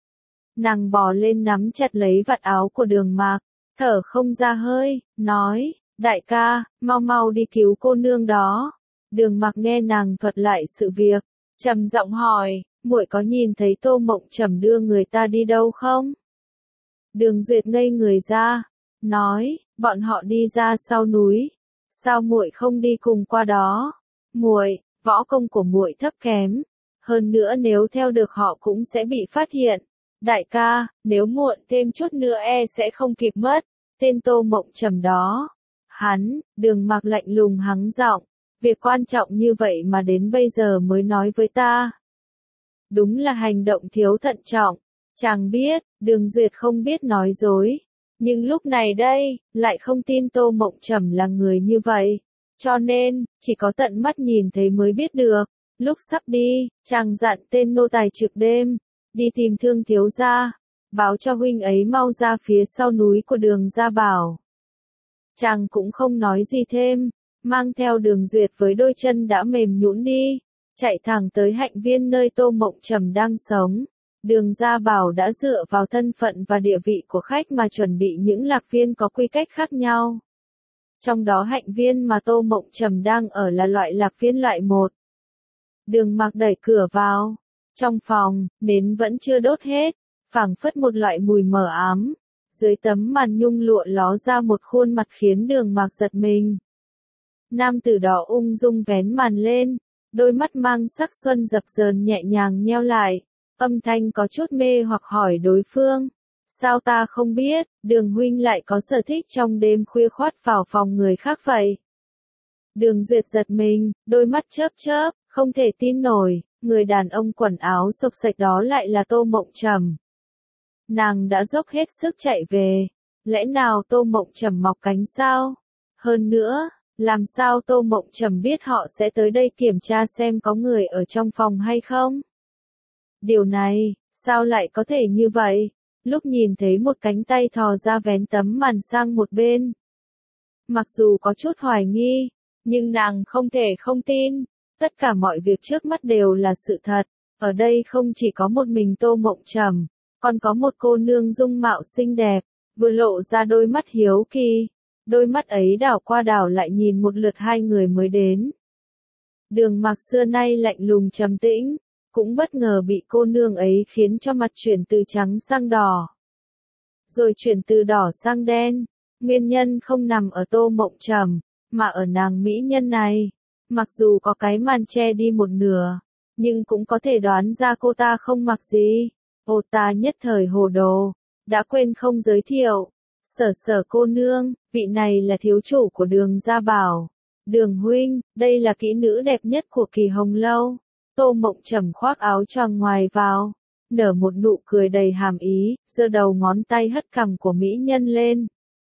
Nàng bò lên nắm chặt lấy vạt áo của Đường Mạc, thở không ra hơi, nói, đại ca, mau mau đi cứu cô nương đó. Đường Mạc nghe nàng thuật lại sự việc, trầm giọng hỏi, muội có nhìn thấy Tô Mộng Trầm đưa người ta đi đâu không? Đường Duyệt ngây người ra, nói, bọn họ đi ra sau núi, sao muội không đi cùng qua đó? Muội, võ công của muội thấp kém, hơn nữa nếu theo được họ cũng sẽ bị phát hiện. Đại ca, nếu muộn thêm chút nữa sẽ không kịp mất. Tên Tô Mộng Trầm đó. Đường Mạc lạnh lùng hắng giọng, việc quan trọng như vậy mà đến bây giờ mới nói với ta. Đúng là hành động thiếu thận trọng. Chàng biết, Đường Duyệt không biết nói dối, nhưng lúc này đây, lại không tin Tô Mộng Trầm là người như vậy. Cho nên, chỉ có tận mắt nhìn thấy mới biết được. Lúc sắp đi, chàng dặn tên nô tài trực đêm, đi tìm Thương thiếu gia, báo cho huynh ấy mau ra phía sau núi của Đường Gia Bảo. Chàng cũng không nói gì thêm, mang theo Đường Duyệt với đôi chân đã mềm nhũn đi, chạy thẳng tới hạnh viên nơi Tô Mộng Trầm đang sống. Đường Gia Bảo đã dựa vào thân phận và địa vị của khách mà chuẩn bị những lạc viên có quy cách khác nhau. Trong đó hạnh viên mà Tô Mộng Trầm đang ở là loại lạc viên loại 1. Đường Mạc đẩy cửa vào. Trong phòng, nến vẫn chưa đốt hết, phảng phất một loại mùi mờ ám. Dưới tấm màn nhung lụa ló ra một khuôn mặt khiến Đường Mạc giật mình. Nam tử đó ung dung vén màn lên, đôi mắt mang sắc xuân dập dờn nhẹ nhàng nheo lại, âm thanh có chút mê hoặc hỏi đối phương. Sao ta không biết, Đường huynh lại có sở thích trong đêm khuya khoát vào phòng người khác vậy? Đường Duyệt giật mình, đôi mắt chớp chớp, không thể tin nổi, người đàn ông quần áo xộc xệch đó lại là Tô Mộng Trầm. Nàng đã dốc hết sức chạy về, lẽ nào Tô Mộng Trầm mọc cánh sao? Hơn nữa, làm sao Tô Mộng Trầm biết họ sẽ tới đây kiểm tra xem có người ở trong phòng hay không? Điều này, sao lại có thể như vậy? Lúc nhìn thấy một cánh tay thò ra vén tấm màn sang một bên. Mặc dù có chút hoài nghi, nhưng nàng không thể không tin. Tất cả mọi việc trước mắt đều là sự thật. Ở đây không chỉ có một mình Tô Mộng Trầm, còn có một cô nương dung mạo xinh đẹp, vừa lộ ra đôi mắt hiếu kỳ. Đôi mắt ấy đảo qua đảo lại nhìn một lượt 2 người mới đến. Đường Mạc xưa nay lạnh lùng trầm tĩnh, cũng bất ngờ bị cô nương ấy khiến cho mặt chuyển từ trắng sang đỏ, rồi chuyển từ đỏ sang đen. Nguyên nhân không nằm ở Tô Mộng Trầm, mà ở nàng mỹ nhân này. Mặc dù có cái màn che đi một nửa, nhưng cũng có thể đoán ra cô ta không mặc gì. Ô ta nhất thời hồ đồ, đã quên không giới thiệu. Sở cô nương, vị này là thiếu chủ của Đường Gia Bảo. Đường huynh, đây là kỹ nữ đẹp nhất của Kỳ Hồng Lâu. Tô Mộng Trầm khoác áo choàng ngoài vào, nở một nụ cười đầy hàm ý, giơ đầu ngón tay hất cằm của mỹ nhân lên.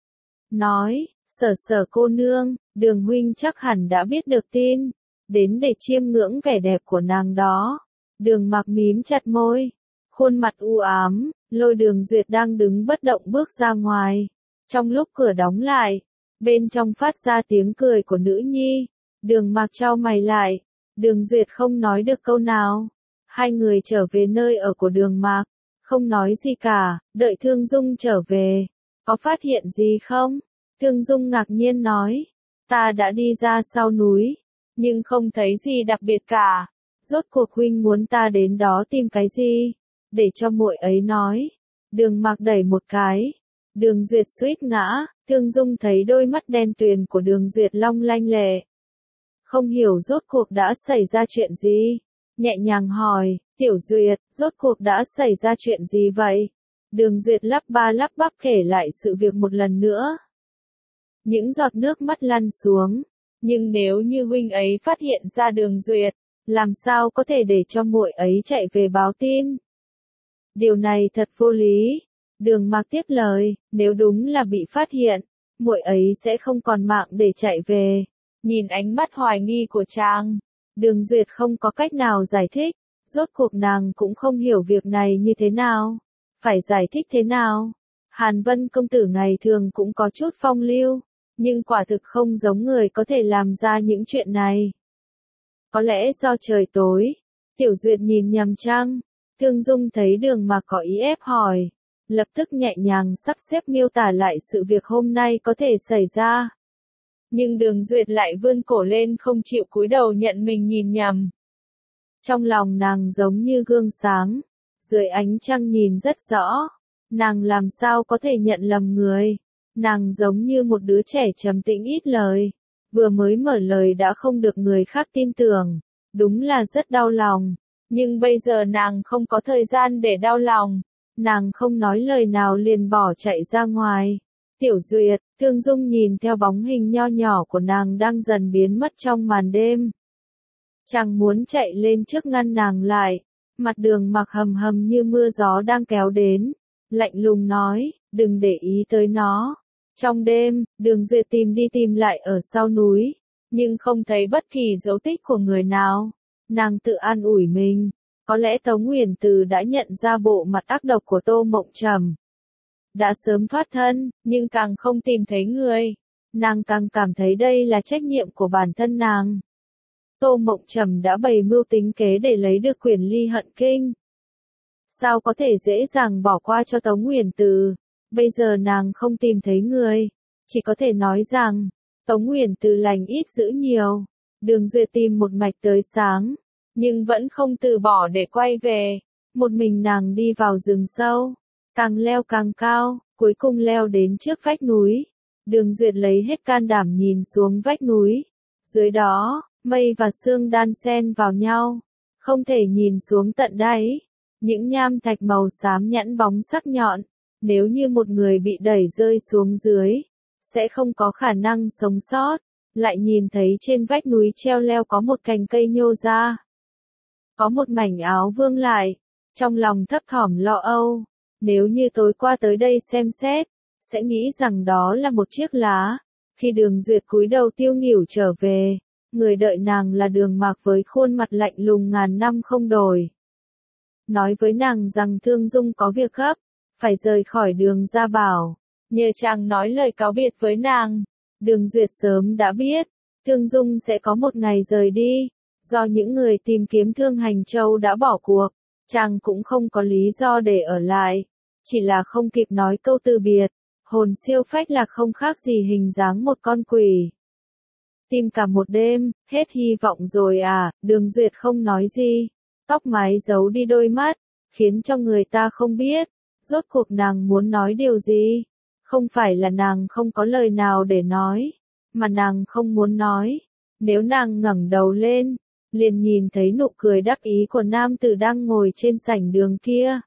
Nói, sở cô nương, Đường huynh chắc hẳn đã biết được tin, đến để chiêm ngưỡng vẻ đẹp của nàng đó. Đường Mặc mím chặt môi, khuôn mặt u ám, Lôi Đường Duyệt đang đứng bất động bước ra ngoài. Trong lúc cửa đóng lại, bên trong phát ra tiếng cười của nữ nhi. Đường Mặc chau mày lại, Đường Duyệt không nói được câu nào. Hai người trở về nơi ở của Đường Mặc, không nói gì cả, đợi Thương Dung trở về. Có phát hiện gì không? Thương Dung ngạc nhiên nói, ta đã đi ra sau núi, nhưng không thấy gì đặc biệt cả. Rốt cuộc huynh muốn ta đến đó tìm cái gì? Để cho muội ấy nói. Đường Mặc đẩy một cái. Đường Duyệt suýt ngã, Thương Dung thấy đôi mắt đen tuyền của Đường Duyệt long lanh lệ. Không hiểu rốt cuộc đã xảy ra chuyện gì. Nhẹ nhàng hỏi, Tiểu Duyệt, rốt cuộc đã xảy ra chuyện gì vậy? Đường Duyệt lắp ba lắp bắp kể lại sự việc một lần nữa. Những giọt nước mắt lăn xuống. Nhưng nếu như huynh ấy phát hiện ra Đường Duyệt, làm sao có thể để cho muội ấy chạy về báo tin? Điều này thật vô lý. Đường Mặc tiếp lời, nếu đúng là bị phát hiện, muội ấy sẽ không còn mạng để chạy về. Nhìn ánh mắt hoài nghi của chàng, Đường Duyệt không có cách nào giải thích. Rốt cuộc nàng cũng không hiểu việc này như thế nào. Phải giải thích thế nào? Hàn Vân công tử ngày thường cũng có chút phong lưu, nhưng quả thực không giống người có thể làm ra những chuyện này. Có lẽ do trời tối, Tiểu Duyệt nhìn nhầm chăng? Thương Dung thấy Đường Mặc có ý ép hỏi, lập tức nhẹ nhàng sắp xếp miêu tả lại sự việc hôm nay có thể xảy ra. Nhưng Đường Duyệt lại vươn cổ lên không chịu cúi đầu nhận mình nhìn nhầm. Trong lòng nàng giống như gương sáng, dưới ánh trăng nhìn rất rõ. Nàng làm sao có thể nhận lầm người? Nàng giống như một đứa trẻ trầm tĩnh ít lời, vừa mới mở lời đã không được người khác tin tưởng, đúng là rất đau lòng. Nhưng bây giờ nàng không có thời gian để đau lòng, nàng không nói lời nào liền bỏ chạy ra ngoài. Tiểu Duyệt, Thương Dung nhìn theo bóng hình nho nhỏ của nàng đang dần biến mất trong màn đêm. Chàng muốn chạy lên trước ngăn nàng lại, mặt Đường Mặc hầm hầm như mưa gió đang kéo đến, lạnh lùng nói, đừng để ý tới nó. Trong đêm, Đường Duyệt tìm đi tìm lại ở sau núi, nhưng không thấy bất kỳ dấu tích của người nào. Nàng tự an ủi mình, có lẽ Tống Uyển Từ đã nhận ra bộ mặt ác độc của Tô Mộng Trầm. Đã sớm thoát thân, nhưng càng không tìm thấy người. Nàng càng cảm thấy đây là trách nhiệm của bản thân nàng. Tô Mộng Trầm đã bày mưu tính kế để lấy được quyền Ly Hận Kinh. Sao có thể dễ dàng bỏ qua cho Tống Uyển Từ? Bây giờ nàng không tìm thấy người, chỉ có thể nói rằng, Tống Uyển Từ lành ít dữ nhiều. Đường Duyệt tìm một mạch tới sáng, nhưng vẫn không từ bỏ để quay về. Một mình nàng đi vào rừng sâu, càng leo càng cao, cuối cùng leo đến trước vách núi. Đường Duyệt lấy hết can đảm nhìn xuống vách núi. Dưới đó, mây và sương đan xen vào nhau, không thể nhìn xuống tận đáy. Những nham thạch màu xám nhẵn bóng sắc nhọn, nếu như một người bị đẩy rơi xuống dưới, sẽ không có khả năng sống sót. Lại nhìn thấy trên vách núi treo leo có một cành cây nhô ra. Có một mảnh áo vương lại, trong lòng thấp thỏm lo âu. Nếu như tối qua tới đây xem xét, sẽ nghĩ rằng đó là một chiếc lá. Khi Đường Duyệt cúi đầu tiêu nghỉu trở về, người đợi nàng là Đường Mặc với khuôn mặt lạnh lùng ngàn năm không đổi. Nói với nàng rằng Thương Dung có việc gấp, phải rời khỏi Đường Gia Bảo, nhờ chàng nói lời cáo biệt với nàng. Đường Duyệt sớm đã biết, Thương Dung sẽ có một ngày rời đi, do những người tìm kiếm Thương Hành Châu đã bỏ cuộc, chàng cũng không có lý do để ở lại, chỉ là không kịp nói câu từ biệt, hồn siêu phách lạc không khác gì hình dáng một con quỷ. Tìm cả một đêm, hết hy vọng rồi à? Đường Duyệt không nói gì, tóc mái giấu đi đôi mắt, khiến cho người ta không biết, rốt cuộc nàng muốn nói điều gì. Không phải là nàng không có lời nào để nói, mà nàng không muốn nói. Nếu nàng ngẩng đầu lên, liền nhìn thấy nụ cười đắc ý của nam tử đang ngồi trên sảnh đường kia.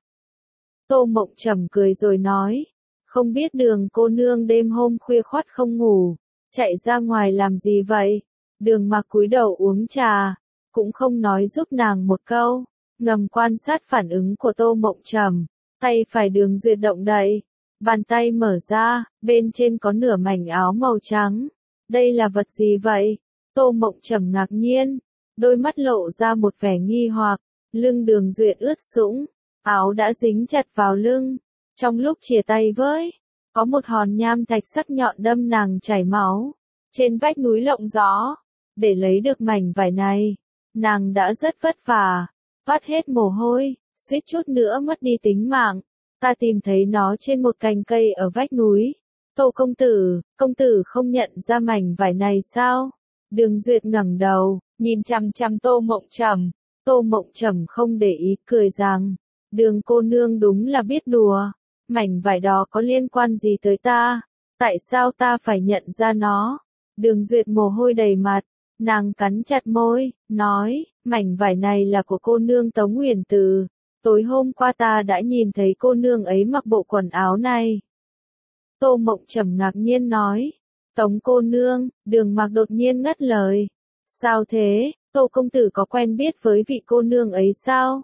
Tô Mộng Trầm cười rồi nói, không biết Đường cô nương đêm hôm khuya khoắt không ngủ, chạy ra ngoài làm gì vậy? Đường Mặc cúi đầu uống trà, cũng không nói giúp nàng một câu, ngầm quan sát phản ứng của Tô Mộng Trầm, tay phải Đường Duyệt động đậy. Bàn tay mở ra, bên trên có nửa mảnh áo màu trắng. Đây là vật gì vậy? Tô Mộng Trầm ngạc nhiên, đôi mắt lộ ra một vẻ nghi hoặc. Lưng Đường Duyệt ướt sũng, áo đã dính chặt vào lưng. Trong lúc chia tay với, có một hòn nham thạch sắc nhọn đâm nàng chảy máu. Trên vách núi lộng gió, để lấy được mảnh vải này, nàng đã rất vất vả, vắt hết mồ hôi, suýt chút nữa mất đi tính mạng. Ta tìm thấy nó trên một cành cây ở vách núi. Tô công tử không nhận ra mảnh vải này sao? Đường Duyệt ngẩng đầu, nhìn chằm chằm Tô Mộng Trầm. Tô Mộng Trầm không để ý, cười rằng, Đường cô nương đúng là biết đùa. Mảnh vải đó có liên quan gì tới ta? Tại sao ta phải nhận ra nó? Đường Duyệt mồ hôi đầy mặt, nàng cắn chặt môi, nói, mảnh vải này là của cô nương Tống Huyền Từ. Tối hôm qua ta đã nhìn thấy cô nương ấy mặc bộ quần áo này. Tô Mộng Trầm ngạc nhiên nói, Tống cô nương. Đường Mạc đột nhiên ngắt lời. Sao thế, Tô công tử có quen biết với vị cô nương ấy sao?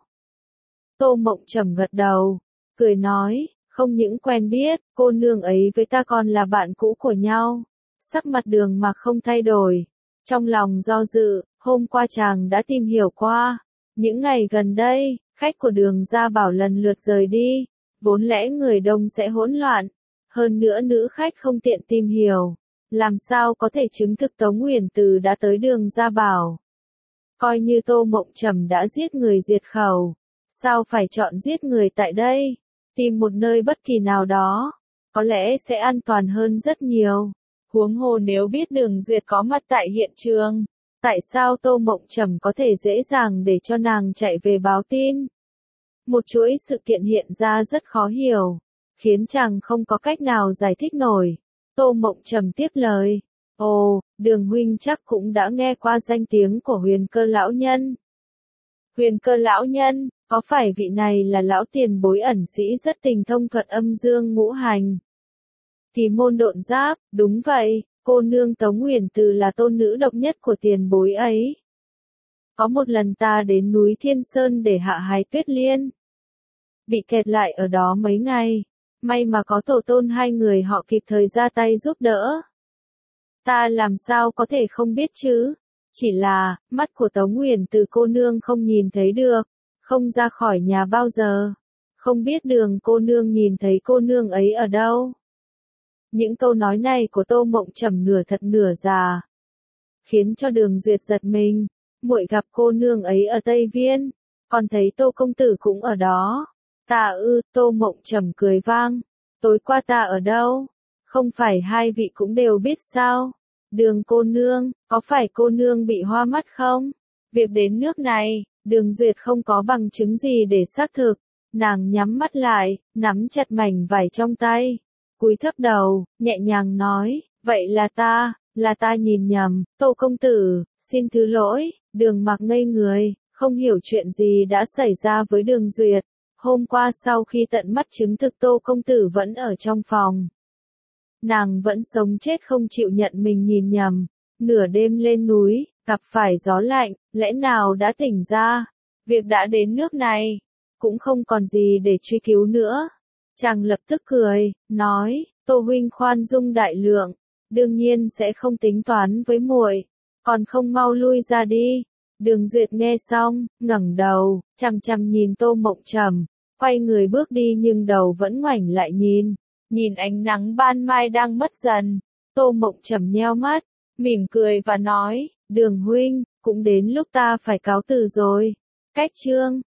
Tô Mộng Trầm gật đầu, cười nói, không những quen biết, cô nương ấy với ta còn là bạn cũ của nhau. Sắc mặt Đường Mạc không thay đổi, trong lòng do dự, hôm qua chàng đã tìm hiểu qua. Những ngày gần đây, khách của Đường gia bảo lần lượt rời đi, vốn lẽ người đông sẽ hỗn loạn. Hơn nữa nữ khách không tiện tìm hiểu, làm sao có thể chứng thực Tống Huyền Từ đã tới Đường gia bảo. Coi như Tô Mộng Trầm đã giết người diệt khẩu, sao phải chọn giết người tại đây? Tìm một nơi bất kỳ nào đó, có lẽ sẽ an toàn hơn rất nhiều. Huống hồ nếu biết Đường Duyệt có mặt tại hiện trường, tại sao Tô Mộng Trầm có thể dễ dàng để cho nàng chạy về báo tin? Một chuỗi sự kiện hiện ra rất khó hiểu, khiến chàng không có cách nào giải thích nổi. Tô Mộng Trầm tiếp lời, ồ, Đường huynh chắc cũng đã nghe qua danh tiếng của Huyền Cơ lão nhân. Huyền Cơ lão nhân, có phải vị này là lão tiền bối ẩn sĩ rất tình thông thuật âm dương ngũ hành? Kỳ môn độn giáp, đúng vậy, cô nương Tống Huyền Từ là tôn nữ độc nhất của tiền bối ấy. Có một lần ta đến núi Thiên Sơn để hạ hái tuyết liên, bị kẹt lại ở đó mấy ngày, may mà có tổ tôn hai người họ kịp thời ra tay giúp đỡ. Ta làm sao có thể không biết chứ, chỉ là, mắt của Tống Huyền Từ cô nương không nhìn thấy được, không ra khỏi nhà bao giờ, không biết Đường cô nương nhìn thấy cô nương ấy ở đâu. Những câu nói này của Tô Mộng Trầm nửa thật nửa giả, khiến cho Đường Duyệt giật mình. Muội gặp cô nương ấy ở Tây Viên, còn thấy Tô công tử cũng ở đó. Ta Tô Mộng Trầm cười vang. Tối qua ta ở đâu? Không phải hai vị cũng đều biết sao? Đường cô nương, có phải cô nương bị hoa mắt không? Việc đến nước này, Đường Duyệt không có bằng chứng gì để xác thực. Nàng nhắm mắt lại, nắm chặt mảnh vải trong tay, cúi thấp đầu, nhẹ nhàng nói, vậy là ta nhìn nhầm. Tô công tử, xin thứ lỗi. Đường Mạc ngây người, không hiểu chuyện gì đã xảy ra với Đường Duyệt. Hôm qua sau khi tận mắt chứng thực Tô công tử vẫn ở trong phòng, nàng vẫn sống chết không chịu nhận mình nhìn nhầm. Nửa đêm lên núi, gặp phải gió lạnh, lẽ nào đã tỉnh ra? Việc đã đến nước này, cũng không còn gì để truy cứu nữa. Chàng lập tức cười, nói, Tô huynh khoan dung đại lượng, đương nhiên sẽ không tính toán với muội, còn không mau lui ra đi. Đường Duyệt nghe xong, ngẩng đầu, chằm chằm nhìn Tô Mộng Trầm, quay người bước đi nhưng đầu vẫn ngoảnh lại nhìn ánh nắng ban mai đang mất dần. Tô Mộng Trầm nheo mắt, mỉm cười và nói, Đường huynh, cũng đến lúc ta phải cáo từ rồi. Cách chương